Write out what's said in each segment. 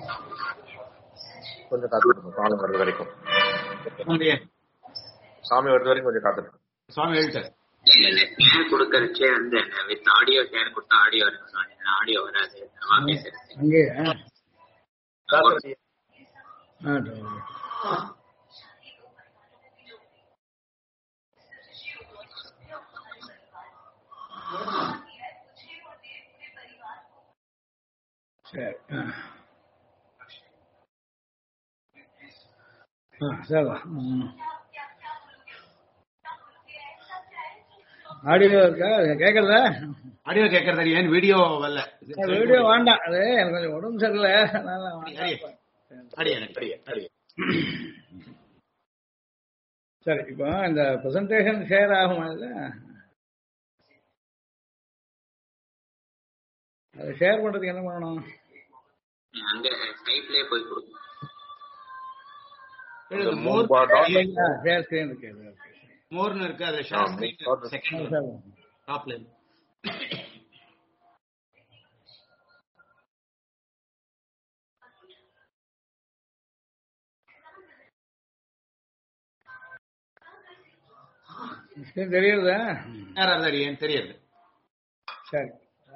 கொஞ்சம் காத்துக்கணும் சாமி வர்றது வரைக்கும். சாமி வர்றது வரைக்கும் கொஞ்சம் காத்துக்கணும். சுவாமி எழுத்தார் ஷேர் கொடுக்கறச்சே வந்து வித் ஆடியோ ஷேர் கொடுத்தா ஆடியோ இருக்கும், ஆடியோ வராது. அங்கே சரி சரி ஆடியோ இருக்கா கேக்குறதா? ஆடியோ கேட்கறது ஏன் வீடியோ வரல? வீடியோ வேண்டாம், அது எனக்கு கொஞ்சம் உடம்பு சரியில்லை. சரி, இப்போ இந்த பிரசன்டேஷன் ஷேர் ஆகும், அது ஷேர் பண்றதுக்கு என்ன பண்ணணும்? அங்க ஸ்கைப்லயே போய் கொடுக்கணும். ஷேர் ஸ்கிரீன் இருக்கு, மோர்னு இருக்கு, அதுல ஷேர் ஸ்கிரீன் செகண்ட் டாப்ல தெரியுதா? ஏன் தெரியுது. சரி,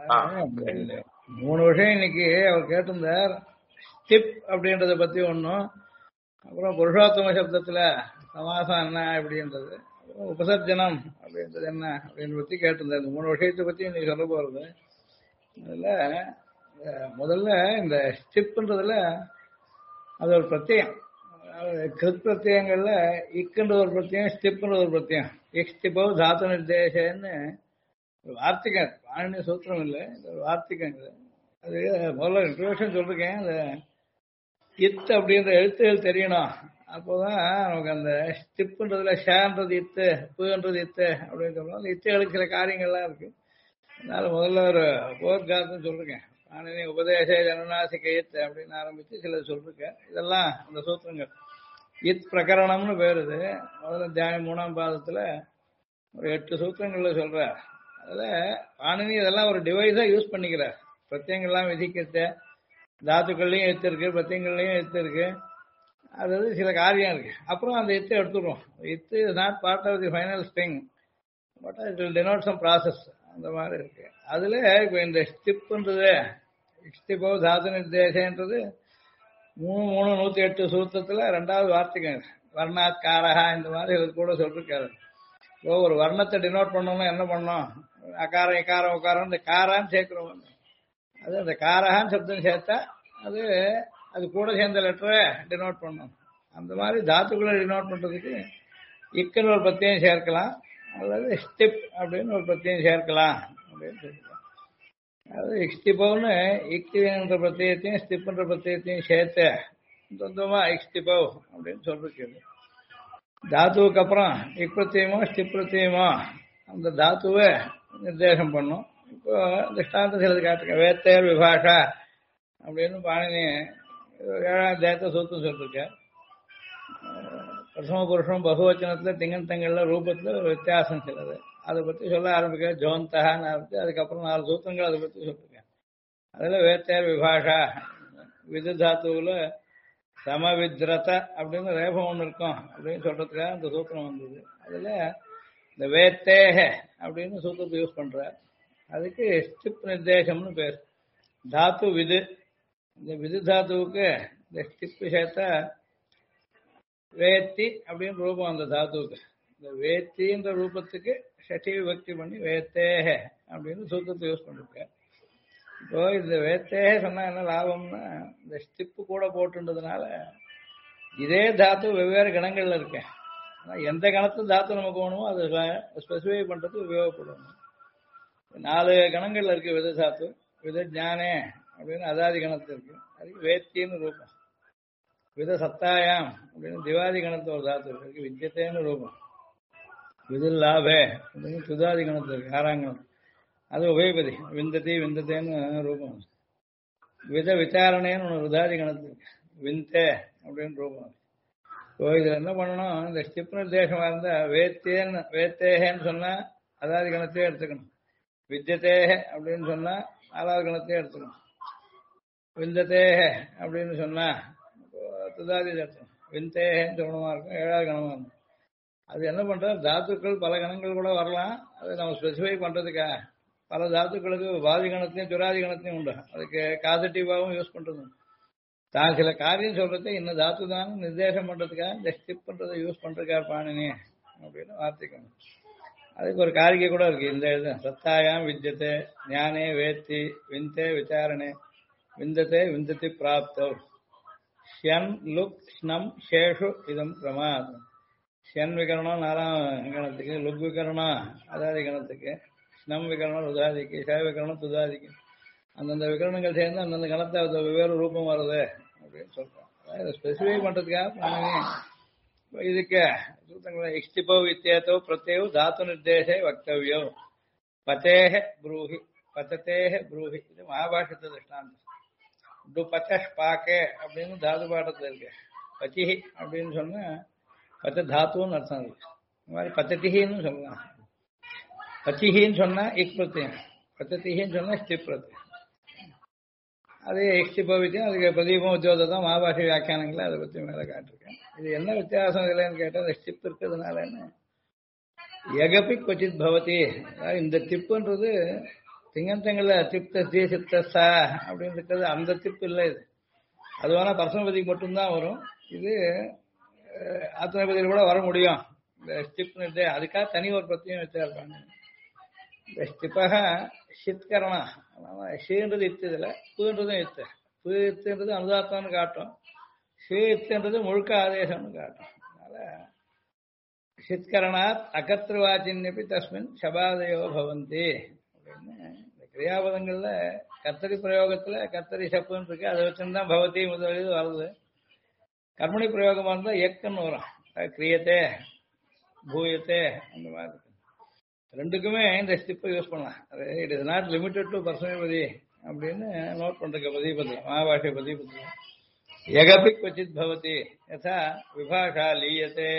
3 விஷயம் இன்னைக்கு அவர் கேட்டிருந்தார். ஸ்டிப் அப்படின்றத பத்தி ஒன்றும், அப்புறம் புருஷோத்தம சப்தத்துல சமாசம் என்ன அப்படின்றது, உபசர்ஜனம் அப்படின்றது என்ன அப்படின்னு பத்தி கேட்டிருந்தார். இந்த 3 விஷயத்தை பத்தி இன்னைக்கு சொல்ல போறது. அதுல முதல்ல இந்த ஸ்டிப்ன்றதுல அது ஒரு பிரத்யம். கிருத் பிரத்யங்கள்ல இக்குன்ற ஒரு பிரத்யம், ஸ்டிப்ன்ற ஒரு பிரத்யம். இக்ஸ்டிபோ தாத்து நிர்தேசன்னு ஒரு வார்த்திகம், பாணினி சூத்திரம் இல்லை, இந்த ஒரு வார்த்திகம். அது முதல்ல இன்ட்ரோடக்ஷன் சொல்லிருக்கேன். அந்த இத் அப்படின்ற எழுத்துகள் தெரியணும், அப்போதான் நமக்கு அந்த ஸ்டிப்ன்றதுல ஷேன்றது இத்து, புன்றது இத்து அப்படின்னு சொல்லுவோம். அந்த இத்துகளுக்கு சில காரியங்கள்லாம் இருக்கு. அதனால முதல்ல ஒரு போர்க்காரன்னு சொல்லிருக்கேன். பாணினி உபதேச ஜனநாசிக இத் அப்படின்னு ஆரம்பிச்சு சில சொல்லிருக்கேன். இதெல்லாம் அந்த சூத்திரங்கள். இத் பிரகரணம்னு பேரு. இது முதல்ல தியானம் 3ஆம் பாதத்துல ஒரு 8 சூத்திரங்கள்ல சொல்ற. அதுல பாணினி இதெல்லாம் ஒரு டிவைஸா யூஸ் பண்ணிக்கிறார். பிரத்யங்கள்லாம் விதிக்கிறது, தாத்துக்கள்லையும் எத்து இருக்கு, பிரத்யங்கள்லையும் எத்து இருக்கு. அதாவது சில காரியம் இருக்கு. அப்புறம் அந்த எத்தை எடுத்துடுறோம். It is not part of the final string, but it will denote some process, அந்த மாதிரி இருக்கு. அதுல இப்ப இந்த ஸ்டிப்ன்றது ஸ்டிப்போ தாத்து நிர்தேசன்றது 108 சூத்திரத்துல 2வது வார்த்தைகள் வர்ணாத் காரகா இந்த மாதிரி இது கூட சொல்லிருக்காரு. இப்போ ஒரு வர்ணத்தை டினோட் பண்ணணும்னா என்ன பண்ணோம்? அகாரம் இக்காரம் உக்காரம் இந்த காரான்னு சேர்க்கிறோம். அது அந்த காரகான்னு சப்தம் சேர்த்தா அது அது கூட சேர்ந்த லெட்டரை டினோட் பண்ணணும். அந்த மாதிரி தாத்துக்களை டினோட் பண்றதுக்கு இக்குன்னு ஒரு பிரத்யம் சேர்க்கலாம், அதாவது ஸ்டிப் அப்படின்னு ஒரு பிரத்யம் சேர்க்கலாம் அப்படின்னு சொல்லிக்கலாம். அதாவது இக்ஸ்டிபவ்னு இக்தின்ற பிரத்யத்தையும் ஸ்டிப்ன்ற பிரத்யத்தையும் சேர்த்து சொந்தமா இக்ஸ்டிபவ் அப்படின்னு சொல்லிருக்கிறது. தாத்துவுக்கு அப்புறம் இக் பிரத்யமோ ஸ்டிப் பிரத்யமோ அந்த தாத்துவை நிர்தேசம் பண்ணும். இப்போ திஷ்டாந்த சிலது காட்டுங்க. வேத்தேர் விபாஷா அப்படின்னு பாணினி 7ஆம் அத்தியாயத்தை சூத்திரம் சொல்லிருக்க. பிரசம புருஷம் பகுவச்சனத்துல திங்கந்தங்கள்ல ரூபத்துல ஒரு வித்தியாசம் சிலது, அதை பத்தி சொல்ல ஆரம்பிக்க. ஜோந்தகான்னு ஆரம்பிச்சு அதுக்கப்புறம் 4 சூத்திரங்கள் அதை பத்தி சொல்லிருக்கேன். அதுல வேத்தேர் விபாஷா விது தாத்துவுல சமவித்ரத அப்படின்னு ரேபம் ஒன்று இருக்கும் அப்படின்னு சொல்றதுக்காக அந்த சூத்திரம் வந்தது. அதுல இந்த வேத்தேக அப்படின்னு சூத்திரத்தை யூஸ் பண்ற. அதுக்கு ஸ்டிப் நிர்தேசம்னு பேர். தாத்து விது, இந்த விது தாத்துவுக்கு இந்த ஸ்டிப் சேர்த்தா வேத்தி அப்படின்னு ரூபம். அந்த தாத்துவுக்கு இந்த வேத்தின்ற ரூபத்துக்கு ஷட்டி விபக்தி பண்ணி வேத்தேக அப்படின்னு சூத்திரத்தை யூஸ் பண்ணிருக்க. இப்போ இந்த வேத்தேக சொன்னா என்ன லாபம்னா, இந்த ஸ்டிப்பு கூட போட்டுன்றதுனால இதே தாத்து வெவ்வேறு கணங்கள்ல இருக்கேன். எந்த கணத்துல தாத்து நமக்கு வேணுமோ அதை ஸ்பெசிஃபை பண்றதுக்கு உபயோகப்படும். 4 கணங்கள்ல இருக்கு வித தாத்து. வித ஞானே அப்படின்னு அதாதி கணத்துல இருக்கு, அதுக்கு வேத்தின்னு ரூபம். வித சத்தாயாம் அப்படின்னு திவாதி கணத்துல ஒரு தாத்து இருக்கு, வித்தியத்தேன்னு ரூபம். விதில் லாபே அப்படின்னு துதாதி கணத்துல இருக்கு, 6ஆம் கணம், அது உபயபதி விந்ததி விந்தத்தேன்னு ரூபம். வித விசாரணேன்னு ஒன்று ருதாதி கணத்துல இருக்கு, விந்தே அப்படின்னு ரூபம். இப்போ இதுல என்ன பண்ணணும்? இந்த ஸ்டிப் நிர்தேசமா இருந்தா வேத்தேகன்னு சொன்னா அதாதி கணத்தையே எடுத்துக்கணும். வித்தியத்தேக அப்படின்னு சொன்னா 4வது கணத்தையே எடுத்துக்கணும். விந்ததே அப்படின்னு சொன்னா துதாதி தத்துவம் விந்தேன்னு சொல்லணுமா இருக்கும், ஏழாவது கணமா இருக்கும். அது என்ன பண்ற, தாத்துக்கள் பல கணங்கள் கூட வரலாம். அதை நம்ம ஸ்பெசிஃபை பண்றதுக்கா பல தாத்துக்களுக்கு வாதி கணத்தையும் சுராதி கணத்தையும் உண்டு. அதுக்கு காசட்டிவாகவும் யூஸ் பண்றது. தான் சில காரியம் சொல்றது இன்னும் தாத்து தான் நிர்தேசம் பண்றதுக்காக இந்த ஸ்டிப் பண்றதை யூஸ் பண்றதுக்காக பாணினி அப்படின்னு வார்த்தைக்கணும். அதுக்கு ஒரு காரிகை கூட இருக்கு. இந்த இது சத்தாயாம் வித்யத்தை ஞானே வேத்தி விந்தே விசாரணே விந்தத்தை விந்தத்தி பிராப்தோ ஷன் லுக் ஸ்னம் ஷேஷு இதம் பிரமாதம். ஷன் விகரணம் 4ஆம் கணத்துக்கு, லுக் விகரணம் அதாதி கணத்துக்கு, ஸ்னம் விகரணம் உதாதிக்கு, ஷ விகரணம் துதாதிக்கு. அந்தந்த விகரணங்கள் சேர்ந்து அந்தந்த கணத்தை வெவ்வேறு ரூபம் வருது அப்படின்னு சொல்றோம். அதாவது ஸ்பெசிஃபை பண்றதுக்காக இதுக்கு இஷ்டிபோ வித்தியேதோ பிரத்யோ தாத்து நிர்தேசே வக்தவ்யோ பதேஹ ப்ரூஹி பததேஹ ப்ரூஹி. இது மகாபாஷ்யத்தை திருஷ்டாந்தம். டு பச்சஷ் பாக்கே அப்படின்னு தாது பாடத்துல இருக்கு. பச்சிஹி அப்படின்னு சொன்னா பச்ச தாத்துன்னு அர்த்தம் இருக்கு. இந்த மாதிரி பத்ததிஹின்னு சொல்லலாம். பச்சிஹின்னு சொன்னா இக் பிரத்யம், பத்ததிஹின்னு சொன்னா ஸ்டிப் பிரத்யம். அது எக்ஸ்டிபோவிக்கும் அதுக்கு பிரதீபம் உத்தியோகம் மகாபாஷை வியாக்கியானங்களை அதை பற்றி மேலே காட்டிருக்கேன். இது என்ன வித்தியாசம் இல்லைன்னு கேட்டால் அந்த ஸ்டிப் இருக்கிறதுனால என்ன எகப்பி கொச்சித் பவதி. அதாவது இந்த திப்புன்றது திங்கந்தங்கள்ல திப்த தீ சிப்தா அப்படின்னு இருக்கிறது அந்த திப்பு இல்லை. இது அது வேணா பர்சனபதிக்கு மட்டும்தான் வரும். இது ஆத்மபதியில் கூட வர முடியும். இந்த ஸ்டிப் அதுக்காக தனி ஒரு பிரத்தியம் வச்சிருப்பாங்க. இந்த ஸ்டிப்பாக ஷித்கரணா ஷீன்றது இத்துதில்ல, பூன்றதும் இத்து. பூ இத்துன்றது அனுதாத்தான்னு காட்டும், ஷீ இத்துன்றது முழுக்க ஆதேசம்னு காட்டும். அதனால ஷித்கரணாத் அகத்திரவாச்சின்யப்பி தஸ்மின் சபாதயோ பவந்தி அப்படின்னு இந்த கிரியாபதங்கள்ல கர்த்தரி பிரயோகத்துல கர்த்தரி சப்புன்னு இருக்கு. அதை வச்சுருந்தான் பவதி முதலில் வருது. கர்மணி பிரயோகமா இருந்தா எக்குன்னு வரும். கிரியத்தே பூயத்தே அந்த மாதிரி இருக்கு. ரெண்டுக்குமே இந்த ஸ்டிப்பை யூஸ் பண்ணலாம். அது it is not limited to பர்சனபதி அப்படின்னு நோட் பண்றதுக்கு பதிபதி மகாபாஷை பதிபதி எகபி கொச்சித் பவதி யதா விபாஷா லீயத்தே.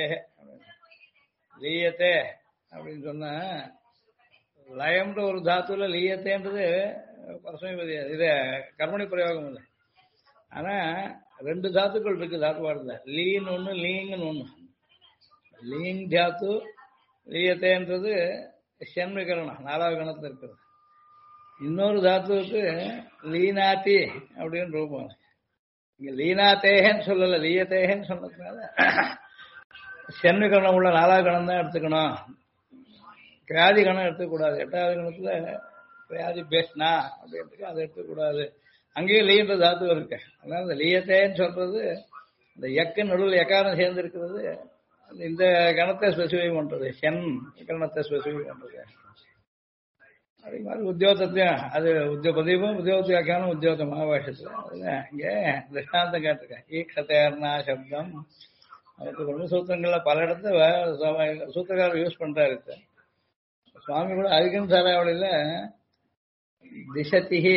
லீயத்தே அப்படின்னு சொன்னா லயம்ன்ற ஒரு தாத்துல லீயத்தேன்றது பர்சனபதி, இது கர்மணி பிரயோகம் இல்லை. ஆனா ரெண்டு தாத்துக்கள் இருக்கு தாத்து பாடல, லீன்னு ஒண்ணு லீங்குன்னு ஒண்ணு. லீங் தாத்து லீயத்தேன்றது ஷண்விகரணம் 4ஆவது கணத்துல இருக்கிறது. இன்னொரு தாத்துவுக்கு லீனாத்தி அப்படின்னு ரூபம். இங்க லீனாத்தேகன்னு சொல்லல, லீயத்தேகன்னு சொன்னதுனால ஷண்விகரணம் உள்ள 4ஆவது கணம் தான் எடுத்துக்கணும். கிராதி கணம் எடுத்துக்கூடாது. 8ஆவது கணத்துல கிராதி பேஸ்னா அப்படின்றதுக்கு அதை எடுத்துக்கூடாது. அங்கேயும் லீன்ற தாத்து இருக்கு. அதனால இந்த லீயத்தேன்னு சொல்றது இந்த எக்கு நடுவில் எக்காரம் சேர்ந்து இருக்கிறது. இந்த கணத்தை ஸ்பெசிஃபை பண்றது, ஷென் கணத்தை ஸ்பெசிஃபை பண்றது. அதே மாதிரி உத்தியோகத்தையும் அது பதிவும் உத்தியோக வியாக்கியானம் உத்தியோக மகாபாஷ்யத்துல அதுல இங்க திருஷ்டாந்தம் கேட்டிருக்கேன். ஈக்ஷதேர்னா சப்தம் அதுக்கு பிரம்மசூத்திரங்கள்ல பல இடத்துல சூத்திரக்காரர் யூஸ் பண்றாரு. சுவாமி கூட அதிகம் சாராவளியில திசதிஹி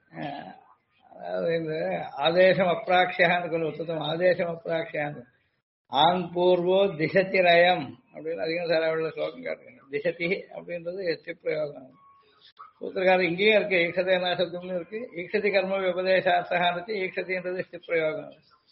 அதாவது இந்த ஆதேசம் அப்ராட்சியான்னு கொஞ்சம் உத்தம் ஆதேசம் அப்ராட்சியான்னு ஆங் பூர்வோ திசத்திரயம் அப்படின்னு அதிகம் சாராவளியில ஸ்லோகம் காட்டுறாங்க. திசதி அப்படின்றது எச்சி பிரயோகம். சூத்திரக்காரர் இங்கேயும் இருக்கு, ஈக்ஷதேனா சப்தம்னு இருக்கு. ஈக்ஷதி கர்ம விபதேசார்த்தகானது ஈக்ஷதின்றது ஸ்தி பிரயோகம்.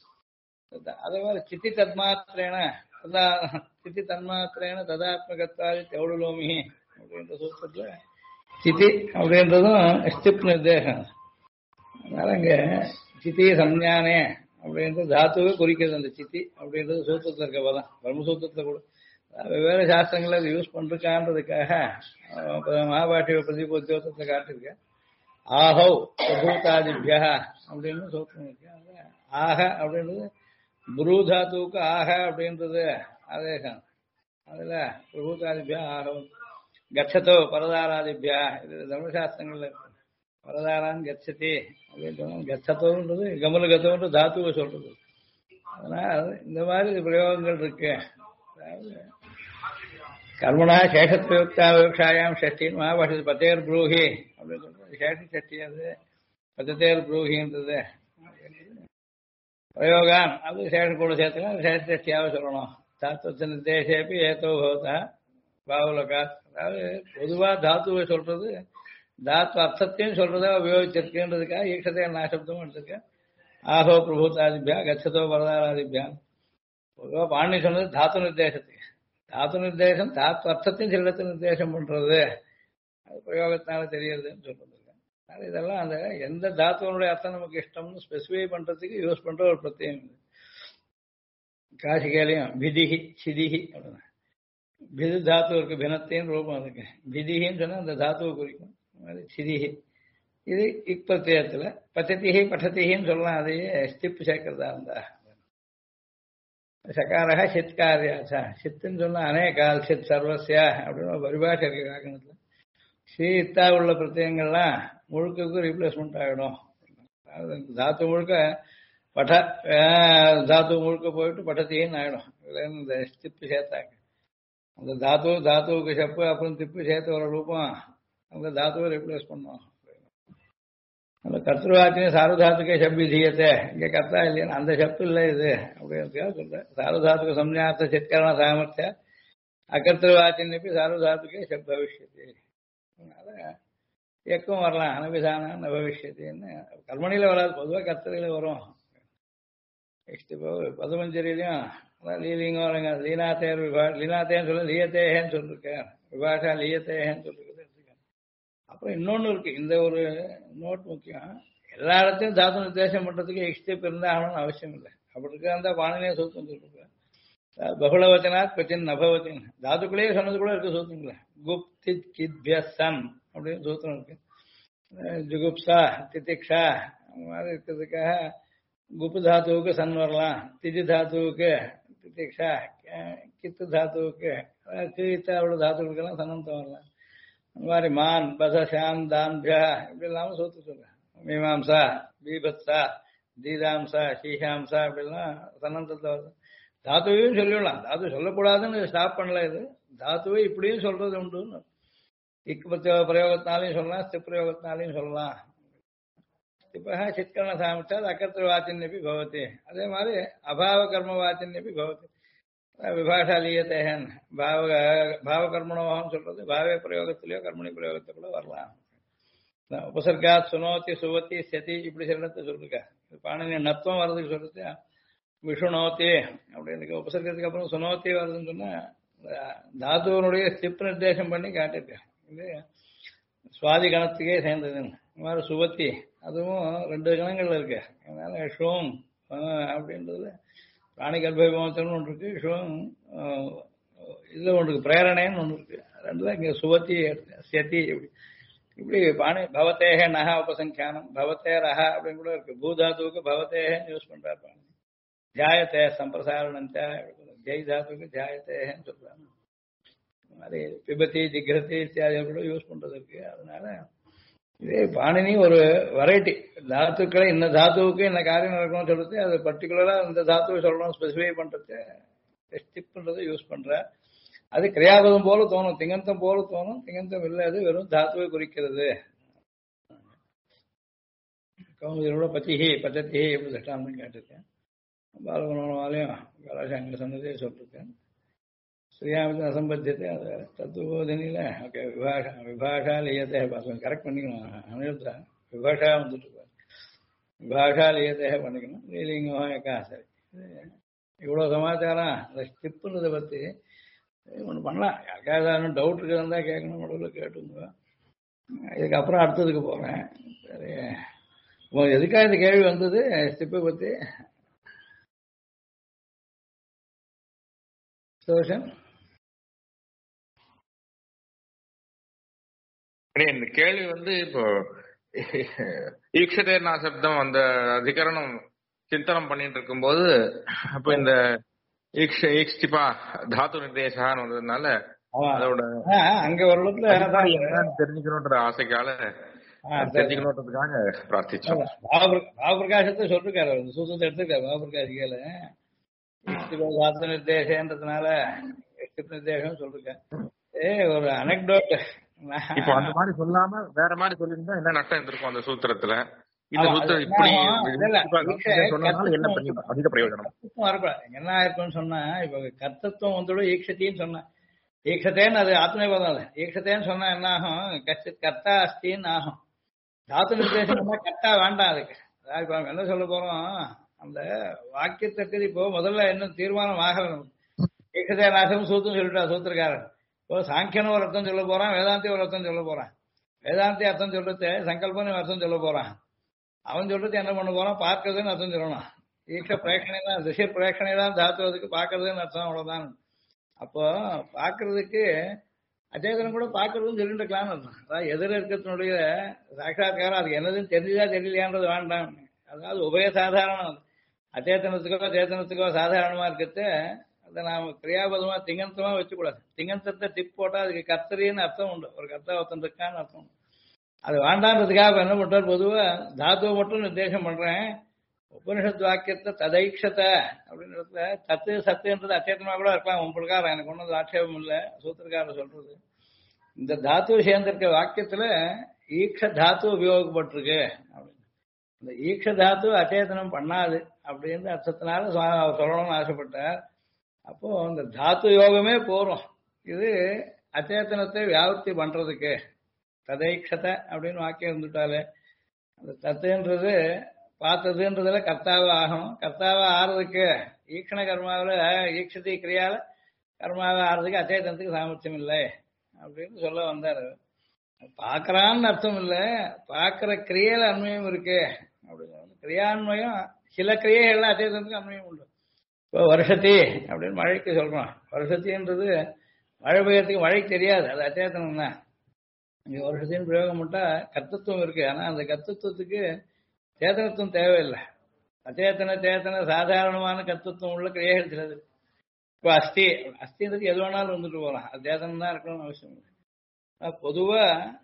அதே மாதிரி சித்தி தன்மாத்திரேன சித்தி தன்மாத்திரேன ததாத்மகத்தாதி தெவுடுலோமி அப்படின்ற சூத்திரத்துல சித்தி அப்படின்றதும் ஸ்டிப் நிர்தேசம். அதனால இங்க சித்தி சம்ஞானே அப்படின்றது தாத்துவை குறிக்கிறது. அந்த சித்தி அப்படின்றது சூத்திரத்துல இருக்க பதம். பிரம்மசூத்திரத்துல கூட வெவ்வேறு சாஸ்திரங்களை அது யூஸ் பண்றதுக்கான்றதுக்காக மகாபாஷ்ய பிரதிபோத்தியோகத்தை காட்டிருக்கேன். ஆஹௌ பிரபூதாதிபியா அப்படின்னு சூத்திரம் இருக்கு. ஆக அப்படின்றது புரு தாத்துவுக்கு ஆக அப்படின்றது ஆதேசம். அதுல பிரபூதாதிபியா ஆகம் கச்சதோ பரதாராதிபியா இது தர்மசாஸ்திரங்கள்ல இருக்கு. பரதாரான் கச்சதி அப்படின்னு சொன்னா கச்சத்தோன்றது கமல கத்தோன்ற தாத்துவை சொல்றது. அதனால இந்த மாதிரி பிரயோகங்கள் இருக்கு. அதாவது கர்மனா சேஷத்வயுக்தா விவசாயம் ஷஷ்டின்னு மகாபாஷ்யத்தில் பத்தேர் ப்ரூஹி அப்படின்னு சொல்றது. சேஷ சஷ்டி அது பத்தேர் ப்ரூஹின்றது பிரயோகான் அது சேஷம் கூட சேர்த்துக்கலாம். சேஷ சஷ்டியாக சொல்லணும். தாத்துவ நிர்தேசேபி ஏதோ பவதா பாவுலகா. அதாவது பொதுவா தாத்துவை சொல்றது தாத்து அர்த்தத்தையும் சொல்றதா உபயோகிச்சிருக்குன்றதுக்காக ஈக்ஷதே நாசப்தமும் எடுத்திருக்கேன். ஆஹோ பிரபூதாதிபியா கச்சதோ வரதாராதிபியா. பொதுவாக பாணி சொன்னது தாத்து நிர்தேசத்துக்கு. தாத்து நிர்தேசம் தாத்து அர்த்தத்தையும் சில இடத்துல நிர்தேசம் பண்றது, அது பிரயோகத்தினால தெரியறதுன்னு சொல்றது. இதெல்லாம் அந்த எந்த தாத்துவனுடைய அர்த்தம் நமக்கு இஷ்டம்னு ஸ்பெசிஃபை பண்றதுக்கு யூஸ் பண்ற ஒரு பிரத்யேகம். காசிகையிலையும் பிதிஹி சிதிஹி அப்படின்னா பிது தாத்து இருக்கு, பினத்தையும் ரூபம் இருக்கு. பிதிஹின்னு சொன்னா அந்த தாத்துவை குறிக்கும். சிதிஹி இது இப்பிரத்தியத்துல பச்சத்திஹி பட்டத்திஹின்னு சொல்லலாம். அதையே ஸ்டிப்பு சேர்க்கிறதா இருந்தா சகாரக சித்காரியாச்சா. சித்துன்னு சொன்னா அநேகால் சித் சர்வசியா அப்படின்னு பரிபாஷை இருக்கு காக்கணத்துல. ஸ்ரீத்தா உள்ள பிரத்யங்கள்லாம் முழுக்க ரீப்ளேஸ்மெண்ட் ஆகிடும். தாத்து முழுக்க பட தாத்து முழுக்க போயிட்டு பட்டத்தையும் ஆகிடும். இதுல இந்த திப்பு சேர்த்தாங்க. அந்த தாத்துவுக்கு செப்பு அப்புறம் திப்பு சேர்த்து வர ரூபம் அந்த தாத்துவை ரீப்ளேஸ் பண்ணுவோம். அந்த கர்த்தவாச்சியம் சாருதாத்துக்கே சப்பி தீயத்தை இங்கே கர்த்தா இல்லையா அந்த செப்பு இல்லை இது அப்படின்றதுக்காக சொல்றேன். சாருதாத்துக்கு சம்ஞாத்த சித்கரண சாமர்த்திய அகர்த்தவாச்சியம் சாருதாத்துக்கே செப் பவிஷ்யத்து. அதனால எக்கும் வரலாம் அனபிதான பவிஷ்யத்தின்னு கர்மணியில வராது, பொதுவாக கர்த்தரையில வரும். இப்போ பதமஞ்சரியிலையும் லீலிங்கம் வருங்க. லீனாத்தேர் லீனாத்தேன்னு சொல்ல லீயத்தேகன்னு சொல்லிருக்கேன். விபாஷா லீயத்தேகன்னு சொல்லிருக்கேன். அப்புறம் இன்னொன்னு இருக்கு, இந்த ஒரு நோட் முக்கியம். எல்லா இடத்தையும் தாத்து நிர்தேசம் பண்றதுக்கு எக்ஸ்டெப் இருந்தா ஆகணும்னு அவசியம் இல்லை. அப்படி இருக்க அந்த பாணினே சூத்தம் சொல்லிருக்கேன். பகுளவச்சனா கொச்சின் நபவத்தின் தாத்துக்குள்ளேயே சொன்னது கூட இருக்கு சூத்திரங்கள. குப் தித் கித்யசன் அப்படின்னு சூத்திரம் இருக்கு. ஜுகுப்சா திதிக்ஷா மாதிரி இருக்கிறதுக்காக குப்பு தாத்துவுக்கு சன் வரலாம், திதி தாத்துவுக்கு திதிக்ஷா, கித்து தாத்துவுக்கு கித்தாவோட தாத்துவுக்கெல்லாம் சனந்தம் வரலாம். அந்த மாதிரி மான் பச சாம் தாம்பியா இப்படி இல்லாமல் சூத்து சொல்றேன். மீமாம்சா பீபத்சா தீதாம்சா ஸ்ரீஹாம்சா அப்படிலாம் சனந்தத்தை வருது. தாத்துவையும் சொல்லிவிடலாம், தாத்து சொல்லக்கூடாதுன்னு ஸ்டாப் பண்ணல. இது தாத்துவை இப்படியும் சொல்றது உண்டு. இக்கு பிரயோகத்தினாலையும் சொல்லலாம், ஸ்திப் பிரயோகத்தினாலையும் சொல்லலாம். இப்ப சித்கரண சாமிச்சா அக்கர்த்திர வாச்சின்யப்பி பவதி. அதே மாதிரி அபாவ கர்ம வாச்சின்யப்பி பவதி. விபாஷா லீயத்தேகன் பாவகர்மணோகம் சொல்றது பாவே பிரயோகத்திலேயோ கர்மணி பிரயோகத்தை கூட வரலாம். உபசர்காத் சுனோத்தி சுவத்தி சதி இப்படி சிலத்தை சொல்லிருக்க. பாணினி நத்துவம் வர்றதுக்கு சொல்றது விஷுணோத்தி அப்படின்னு உபசர்க்கத்துக்கு அப்புறம் சுனோத்தி வருதுன்னு சொன்னா தாத்துவனுடைய ஸ்டிப் நிர்தேசம் பண்ணி காட்டிருக்க. இது சுவாதி கணத்துக்கே சேர்ந்ததுன்னு. இந்த மாதிரி சுவத்தி அதுவும் 2 கணங்கள்ல இருக்கு. அதனால ஷோம் அப்படின்றது பிராணி கல்பவிமோச்சம்னு ஒன்று இருக்கு, ஷோம் இதுல ஒன்று இருக்கு, பிரேரணைன்னு ஒன்று இருக்கு. ரெண்டுல இங்க சுவத்தி சதி இப்படி பாணி பவத்தேக நகா உபசங்கியானம் பவத்தே ரஹா அப்படின்னு கூட இருக்கு. பூதாத்துவுக்கு பவத்தேகன்னு யூஸ் பண்றாரு பாணி. ஜாயத்தே சம்பிரசாரணம் ஜெய் தாத்துக்கு ஜாயத்தேகன்னு சொல்றாங்க. மாதிரி பிபத்தி ஜிக்ரதி இத்தியாதி கூட யூஸ் பண்றது இருக்கு. அதனால இதே பாணினி ஒரு வெரைட்டி தாத்துக்களை இந்த தாத்துவுக்கு என்ன காரியம் நடக்கணும்னு சொல்றது, அது பர்டிகுலரா இந்த தாத்துவை சொல்லணும் ஸ்பெசிஃபை பண்றது ஸ்டிப் பண்றது யூஸ் பண்ற. அது கிரியாபதம் போல தோணும், திங்கந்தம் போல தோணும். திங்கந்தம் இல்லை, அது வெறும் தாத்துவை குறிக்கிறது. கௌமுதியோட பத்திஹி பச்சத்திஹி எப்படி திஷ்டாந்தம் கேட்டிருக்கேன். பாலகுணமாலையும் கலாசாங்க சொன்னதே சொல்லிருக்கேன். ஸ்ரீயாமி அசம்பத்தியத்தை அது தத்துவபோதனையில ஓகே விபாஷா லீயத்தை கரெக்ட் பண்ணிக்கணும். அனிருத்தா விபாஷா வந்துட்டு இருப்பாரு, விபாஷா லீயத்தை பண்ணிக்கணும். லீலிங்கம் சரி. இவ்வளோ சமாச்சாரம் அந்த ஸ்டிப்புன்றதை பற்றி ஒன்று பண்ணலாம். யாருக்காவது டவுட் இருக்கிறதா கேட்கணும், நடுவில் கேட்டுங்க. இதுக்கப்புறம் அடுத்ததுக்கு போகிறேன். சரி, எதுக்காக இந்த கேள்வி வந்தது ஸ்டிப்பை பற்றி? சோஷன் இந்த கேள்வி இப்போ ஈக்ஷதே நாசப்தம் அந்த அதிகரணம் சிந்தனம் பண்ணிட்டு இருக்கும்போது அப்போ இந்த ஈக்ஷ்டிபா தாத்து நிர்தேசான்னு வந்ததுனால அதோட அங்க ஒரு தெரிஞ்சுக்கணுன்ற ஆசைக்கால தெரிஞ்சுக்கணுன்றதுக்காக பிரார்த்திச்சோம். பாவபிரகாசத்தை சொல்லிருக்காரு, சூத்திரத்தை எடுத்திருக்காரு. பாவபிரகாசிக்கால தாத்து நிர்தேசன்றதுனால நிர்தேசம் சொல்லிருக்கேன். ஒரு அனெக்டோட் இப்போ அந்த மாதிரி சொல்லாம வேற மாதிரி சொல்லிருந்தா என்ன நஷ்டம் இருந்திருக்கும் அந்த சூத்திரத்துல? இந்த சூத்திரம் இப்படி என்ன பண்ணி அதிக பிரயோஜனம் வரக்கூடாது. என்ன ஆயிருக்கும்னு சொன்னா, இப்ப கர்த்தத்துவம் வந்துடும் ஈக்ஷத்தின்னு சொன்னா ஈக்ஷத்தேன்னு அது ஆத்மீபதம். அது ஈக்ஷத்தேன்னு சொன்னா என்ன ஆகும்? கஷ்டித் கர்த்தா அஸ்தின்னு ஆகும். தாத்து நிர்தேசம் பண்ணா கர்த்தா வேண்டாம் அதுக்கு. அதாவது இப்ப நம்ம என்ன சொல்ல போறோம், அந்த வாக்கியத்துக்கு இப்போ முதல்ல இன்னும் தீர்மானம் ஆகல நமக்கு. ஈக்ஷதே நாசம் சூத்துன்னு சொல்லிட்டா சூத்திரக்காரன். இப்போ சாங்கியனும் ஒரு அர்த்தம் சொல்ல போறான், வேதாந்தி ஒரு அர்த்தம் சொல்ல போறான். வேதாந்தி அர்த்தம் சொல்றது சங்கல்பன்னு அர்த்தம் சொல்ல போறான். அவன் சொல்றது என்ன பண்ண போறான், பார்க்கறதுன்னு அர்த்தம் சொல்லணும். ஈக்ஷ பிரேஷனை தான், திசை பிரேஷனை தான் தாத்துவதுக்கு பார்க்கறதுன்னு அர்த்தம், அவ்வளவுதான். அப்போ பார்க்கறதுக்கு அச்சேதனம் கூட பார்க்கறதுன்னு சொல்லிட்டு இருக்கலாம்னு அர்த்தம். அதாவது எதிர இருக்கிறதுனுடைய சாட்சாத்காரம் அது என்னதுன்னு தெரிஞ்சுதா தெரியலையான்றது வேண்டாம். அதாவது உபய சாதாரணம். அச்சேதனத்துக்கோ சேத்தனத்துக்கோ சாதாரணமா இருக்கிறது அதை நாம கிரியாபதமா திங்கந்தமா வச்சுக்கூடாது. திங்கந்தத்தை டிப் போட்டா அதுக்கு கர்த்தரின்னு அர்த்தம் உண்டு, ஒரு கர்த்தா ஒருத்தன் இருக்கான்னு அர்த்தம் உண்டு. அது வேண்டான்றதுக்காக என்ன பண்றாரு, பொதுவா தாத்துவை மட்டும் நிர்தேசம் பண்றேன். உபனிஷத் வாக்கியத்தை ததைக்ஷத்தை அப்படின்னு தத்து சத்துன்றது அச்சேத்தமா கூட இருக்கலாம். உன் பிரகாரம் எனக்கு ஒன்றும் ஆட்சேபம் இல்லை, சூத்திரக்காரர் சொல்றது. இந்த தாத்து சேர்ந்திருக்க வாக்கியத்துல ஈக்ஷ தாத்து உபயோகப்பட்டிருக்கு அப்படின்னு. இந்த ஈக்ஷ தாத்து அச்சேதனம் பண்ணாது அப்படின்னு அர்த்தத்தினால அவர் சொல்லணும்னு ஆசைப்பட்டார். அப்போ இந்த தாத்து யோகமே போறோம். இது அச்சேதனத்தை வியாபத்தி பண்றதுக்கு ததைக்ஷத்தை அப்படின்னு வாக்கியம் இருந்துட்டாலே அந்த தத்துன்றது பார்த்ததுன்றதுல கர்த்தாவா ஆகணும். கர்த்தாவா ஆறதுக்கு ஈக்ஷண கர்மாவில ஈக்ஷதி கிரியால கர்மாவை ஆறதுக்கு அச்சேதனத்துக்கு சாமர்த்தியம் இல்லை அப்படின்னு சொல்ல வந்தாரு. பார்க்கறான்னு அர்த்தம் இல்லை, பார்க்கிற கிரியையில அண்மையும் இருக்கு அப்படின்னு. கிரியான்மயம் சில கிரியைகள்லாம் அச்சேதனத்துக்கு அண்மையும் உண்டு. இப்போ வருஷத்தி அப்படின்னு மழைக்கு சொல்றோம். வருஷத்தின்றது மழை பெய்யறதுக்கு மழைக்கு தெரியாது, அது அச்சேதனம் தான். இங்க வருஷத்தின் பிரயோகம் பண்ணா கர்த்தத்துவம் இருக்கு. ஆனா அந்த கர்த்தத்துவத்துக்கு சேதனத்துவம் தேவையில்லை. அச்சேதன சேத்தன சாதாரணமான கர்த்தத்துவம் உள்ள கிரியைகள் சிலது. இப்போ அஸ்தி அஸ்தின்றது எது வேணாலும் வந்துட்டு போகலாம், அது சேதனம் தான் இருக்கணும்னு அவசியம் இல்லை. பொதுவா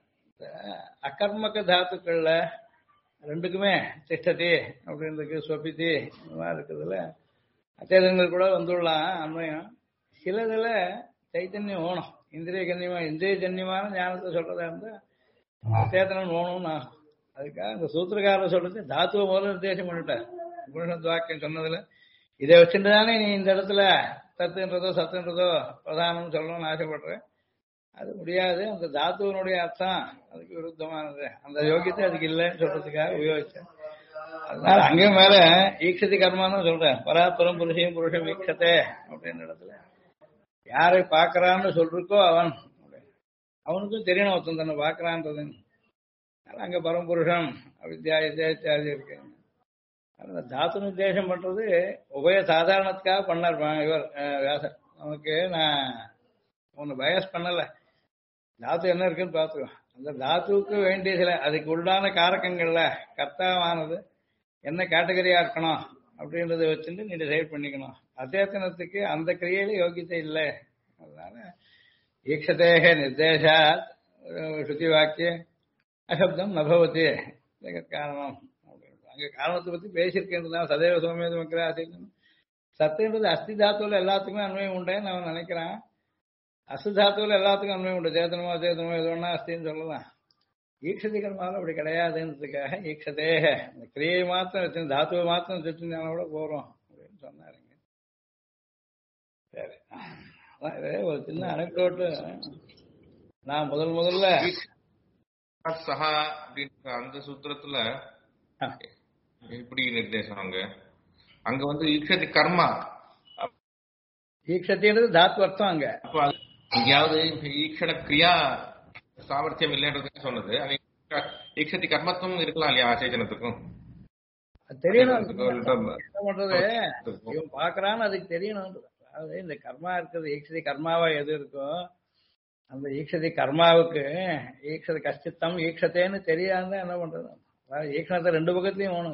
அகர்மக தாத்துக்கள்ல ரெண்டுக்குமே திஷ்டதி அப்படின்றது ஸ்வபிதி இந்த மாதிரி இருக்கிறதுல அச்சேதனங்கள் கூட வந்துடலாம் அன்மயம். சிலதுல சைத்தன்யம் ஓணும், இந்திரிய கண்ணியமா இந்திரிய ஜன்யமான ஞானத்தை சொல்றதா இருந்தா சேத்தனம் ஓணும்னு ஆகும். அதுக்காக இந்த சூத்திரக்காரர் சொல்றது தாத்துவ முதல்ல நிர்தேசம் பண்ணிட்டார். உபனிஷத் வாக்கியம் சொன்னதுல இதை வச்சுட்டு தானே நீ இந்த இடத்துல தத்துன்றதோ சத்துன்றதோ பிரதானம் சொல்லணும்னு ஆசைப்படுறேன். அது முடியாது, அந்த தாத்துவனுடைய அர்த்தம் அதுக்கு விருத்தமானது, அந்த யோகியத்தை அதுக்கு இல்லைன்னு சொல்றதுக்காக உபயோகிச்சேன். அதனால அங்கேயும் மேல ஈக்ஷதி கர்மான்னு சொல்றேன். பராபரம் புருஷையும் புருஷம் ஈக்ஷத்தை அப்படின்னு இடத்துல யாரை பார்க்கறான்னு சொல்றக்கோ அவனுக்கும் தெரியணும் ஒருத்தன் தன்னை பார்க்கறான்றது. அங்க பரம்புருஷம் அவித்யா இத்தியாதி இருக்கு. அந்த தாத்து நிர்தேசம் பண்றது உபய சாதாரணத்துக்காக பண்ணார் இவர் வியாசர். நமக்கு நான் ஒன்னு பயஸ் பண்ணல, தாத்து என்ன இருக்குன்னு பார்த்துக்கோ. அந்த தாத்துவுக்கு வேண்டிய சில அதுக்கு உள்ளான காரகங்கள்ல கர்த்தாவானது என்ன கேட்டகரியா இருக்கணும் அப்படின்றத வச்சுட்டு நீ டிசைட் பண்ணிக்கணும். அச்சேதனத்துக்கு அந்த கிரியையில யோகியத்தை இல்லை. அதனால ஈக்ஷதேக நிர்தேசா ஸ்ருதி வாக்கிய அசப்தம் நபவதி காரணம். அங்க காரணத்தை பத்தி பேசியிருக்கேன். சதேவ சோமேத மக்கள் ஆசைன்னு சத்துன்றது அஸ்தி தாத்துவில் எல்லாத்துக்குமே அண்மையும் உண்டேன்னு நான் நினைக்கிறேன். அஸ்து தாத்துவில் எல்லாத்துக்கும் அண்மையும் உண்டு. சேத்தனமோ அச்சேதனமோ எது ஒன்னா அஸ்தின்னு சொல்லலாம். ஈக்ஷதி கர்மாவில் அப்படி கிடையாதுன்றதுக்காக ஈக்ஷதேக இந்த கிரியை மாத்திரம் வச்சு தாத்துவை மாத்திரம் வச்சுனால போறோம் அப்படின்னு சொன்னாருங்க. சரி, ஒரு சின்ன அனெக்டோட்டு. நான் முதல்ல சஹா அப்படின்ற அந்த சூத்திரத்துல எப்படி நிர்தேசம் அங்க வந்து ஈக்ஷதி கர்மா, ஈக்ஷத்தின்றது தாத்து அர்த்தம். அங்க எங்கேயாவது ஈக்ஷண கிரியா சாமர்த்தியம் இல்லைன்றது சொன்னது. ஈக்ஷதி கர்மத்துவம் இருக்கலாம் இல்லையா ஆசேஜனத்துக்கும் தெரியணும். என்ன பண்றது, இவன் பாக்குறான்னு அதுக்கு தெரியணும். அதாவது இந்த கர்மா இருக்கிறது ஈக்ஷதி கர்மாவா எது இருக்கோ அந்த ஈக்ஷதி கர்மாவுக்கு ஈக்ஷதி கஷ்டித்தம் ஈக்ஷத்தேன்னு தெரியாம என்ன பண்றது. அதாவது ஈக்ஷணத்தை ரெண்டு பக்கத்துலயும் ஓணும்.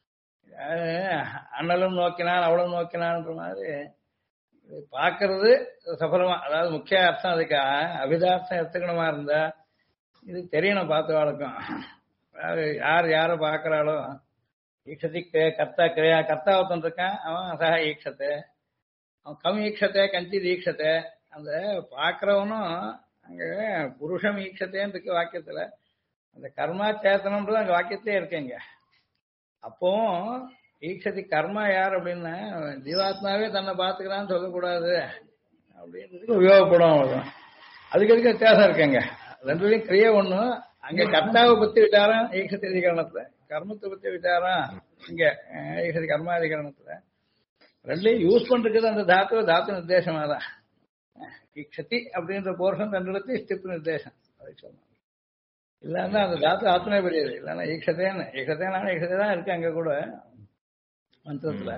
அண்ணலும் நோக்கினான் அவளும் நோக்கினான்ற மாதிரி பாக்குறது சஃபலமா, அதாவது முக்கிய அர்த்தம் அதுக்கு அபிதார்த்தம் எடுத்துக்கணுமா இருந்தா இது தெரியணும் பார்த்தவாளுக்கும். யார் யார பாக்குறாளோ ஈக்ஷதி கர்த்தா கிரியா கர்த்தா ஒருத்தன் இருக்கான், அவன் சக ஈக்ஷத்தை, அவன் கம் ஈக்ஷத்தை கஞ்சி தீக்ஷத்தை. அந்த பாக்குறவனும் அங்க புருஷம் ஈக்ஷத்தேன்னு இருக்கு வாக்கியத்துல. அந்த கர்மா சேத்தனம்ன்றது அங்க வாக்கியத்திலே இருக்கேங்க. அப்பவும் ஈக்ஷதி கர்மா யார் அப்படின்னா ஜீவாத்மாவே தன்னை பார்த்துக்கிறான்னு சொல்லக்கூடாது. அப்படின்றதுக்கு உபயோகப்படும். அவ்வளவுதான். அதுக்கு வித்தியாசம் இருக்குங்க. ரெண்டுலையும் கிரியை ஒண்ணும். அங்க கர்த்தாவை பத்தி விசாரம் ஈக்ஷதிகரணத்துல, கர்மத்தை பத்தி விசாரம் இங்க ஈக்ஷதி கர்மாதிகரணத்துல. ரெண்டுலையும் யூஸ் பண்றது அந்த தாத்து நிர்தேசமா தான். ஈக்ஷதி அப்படின்ற போர்ஷன் ரெண்டு இடத்தையும் ஸ்டிப் நிர்தேசம் அதுக்கு சொன்னாங்க. இல்லன்னா அந்த தாத்து ஆத்மே பெரியது. இல்லன்னா ஈக்ஷதேன்னு தான் இருக்கு அங்க கூட மந்திரத்துல.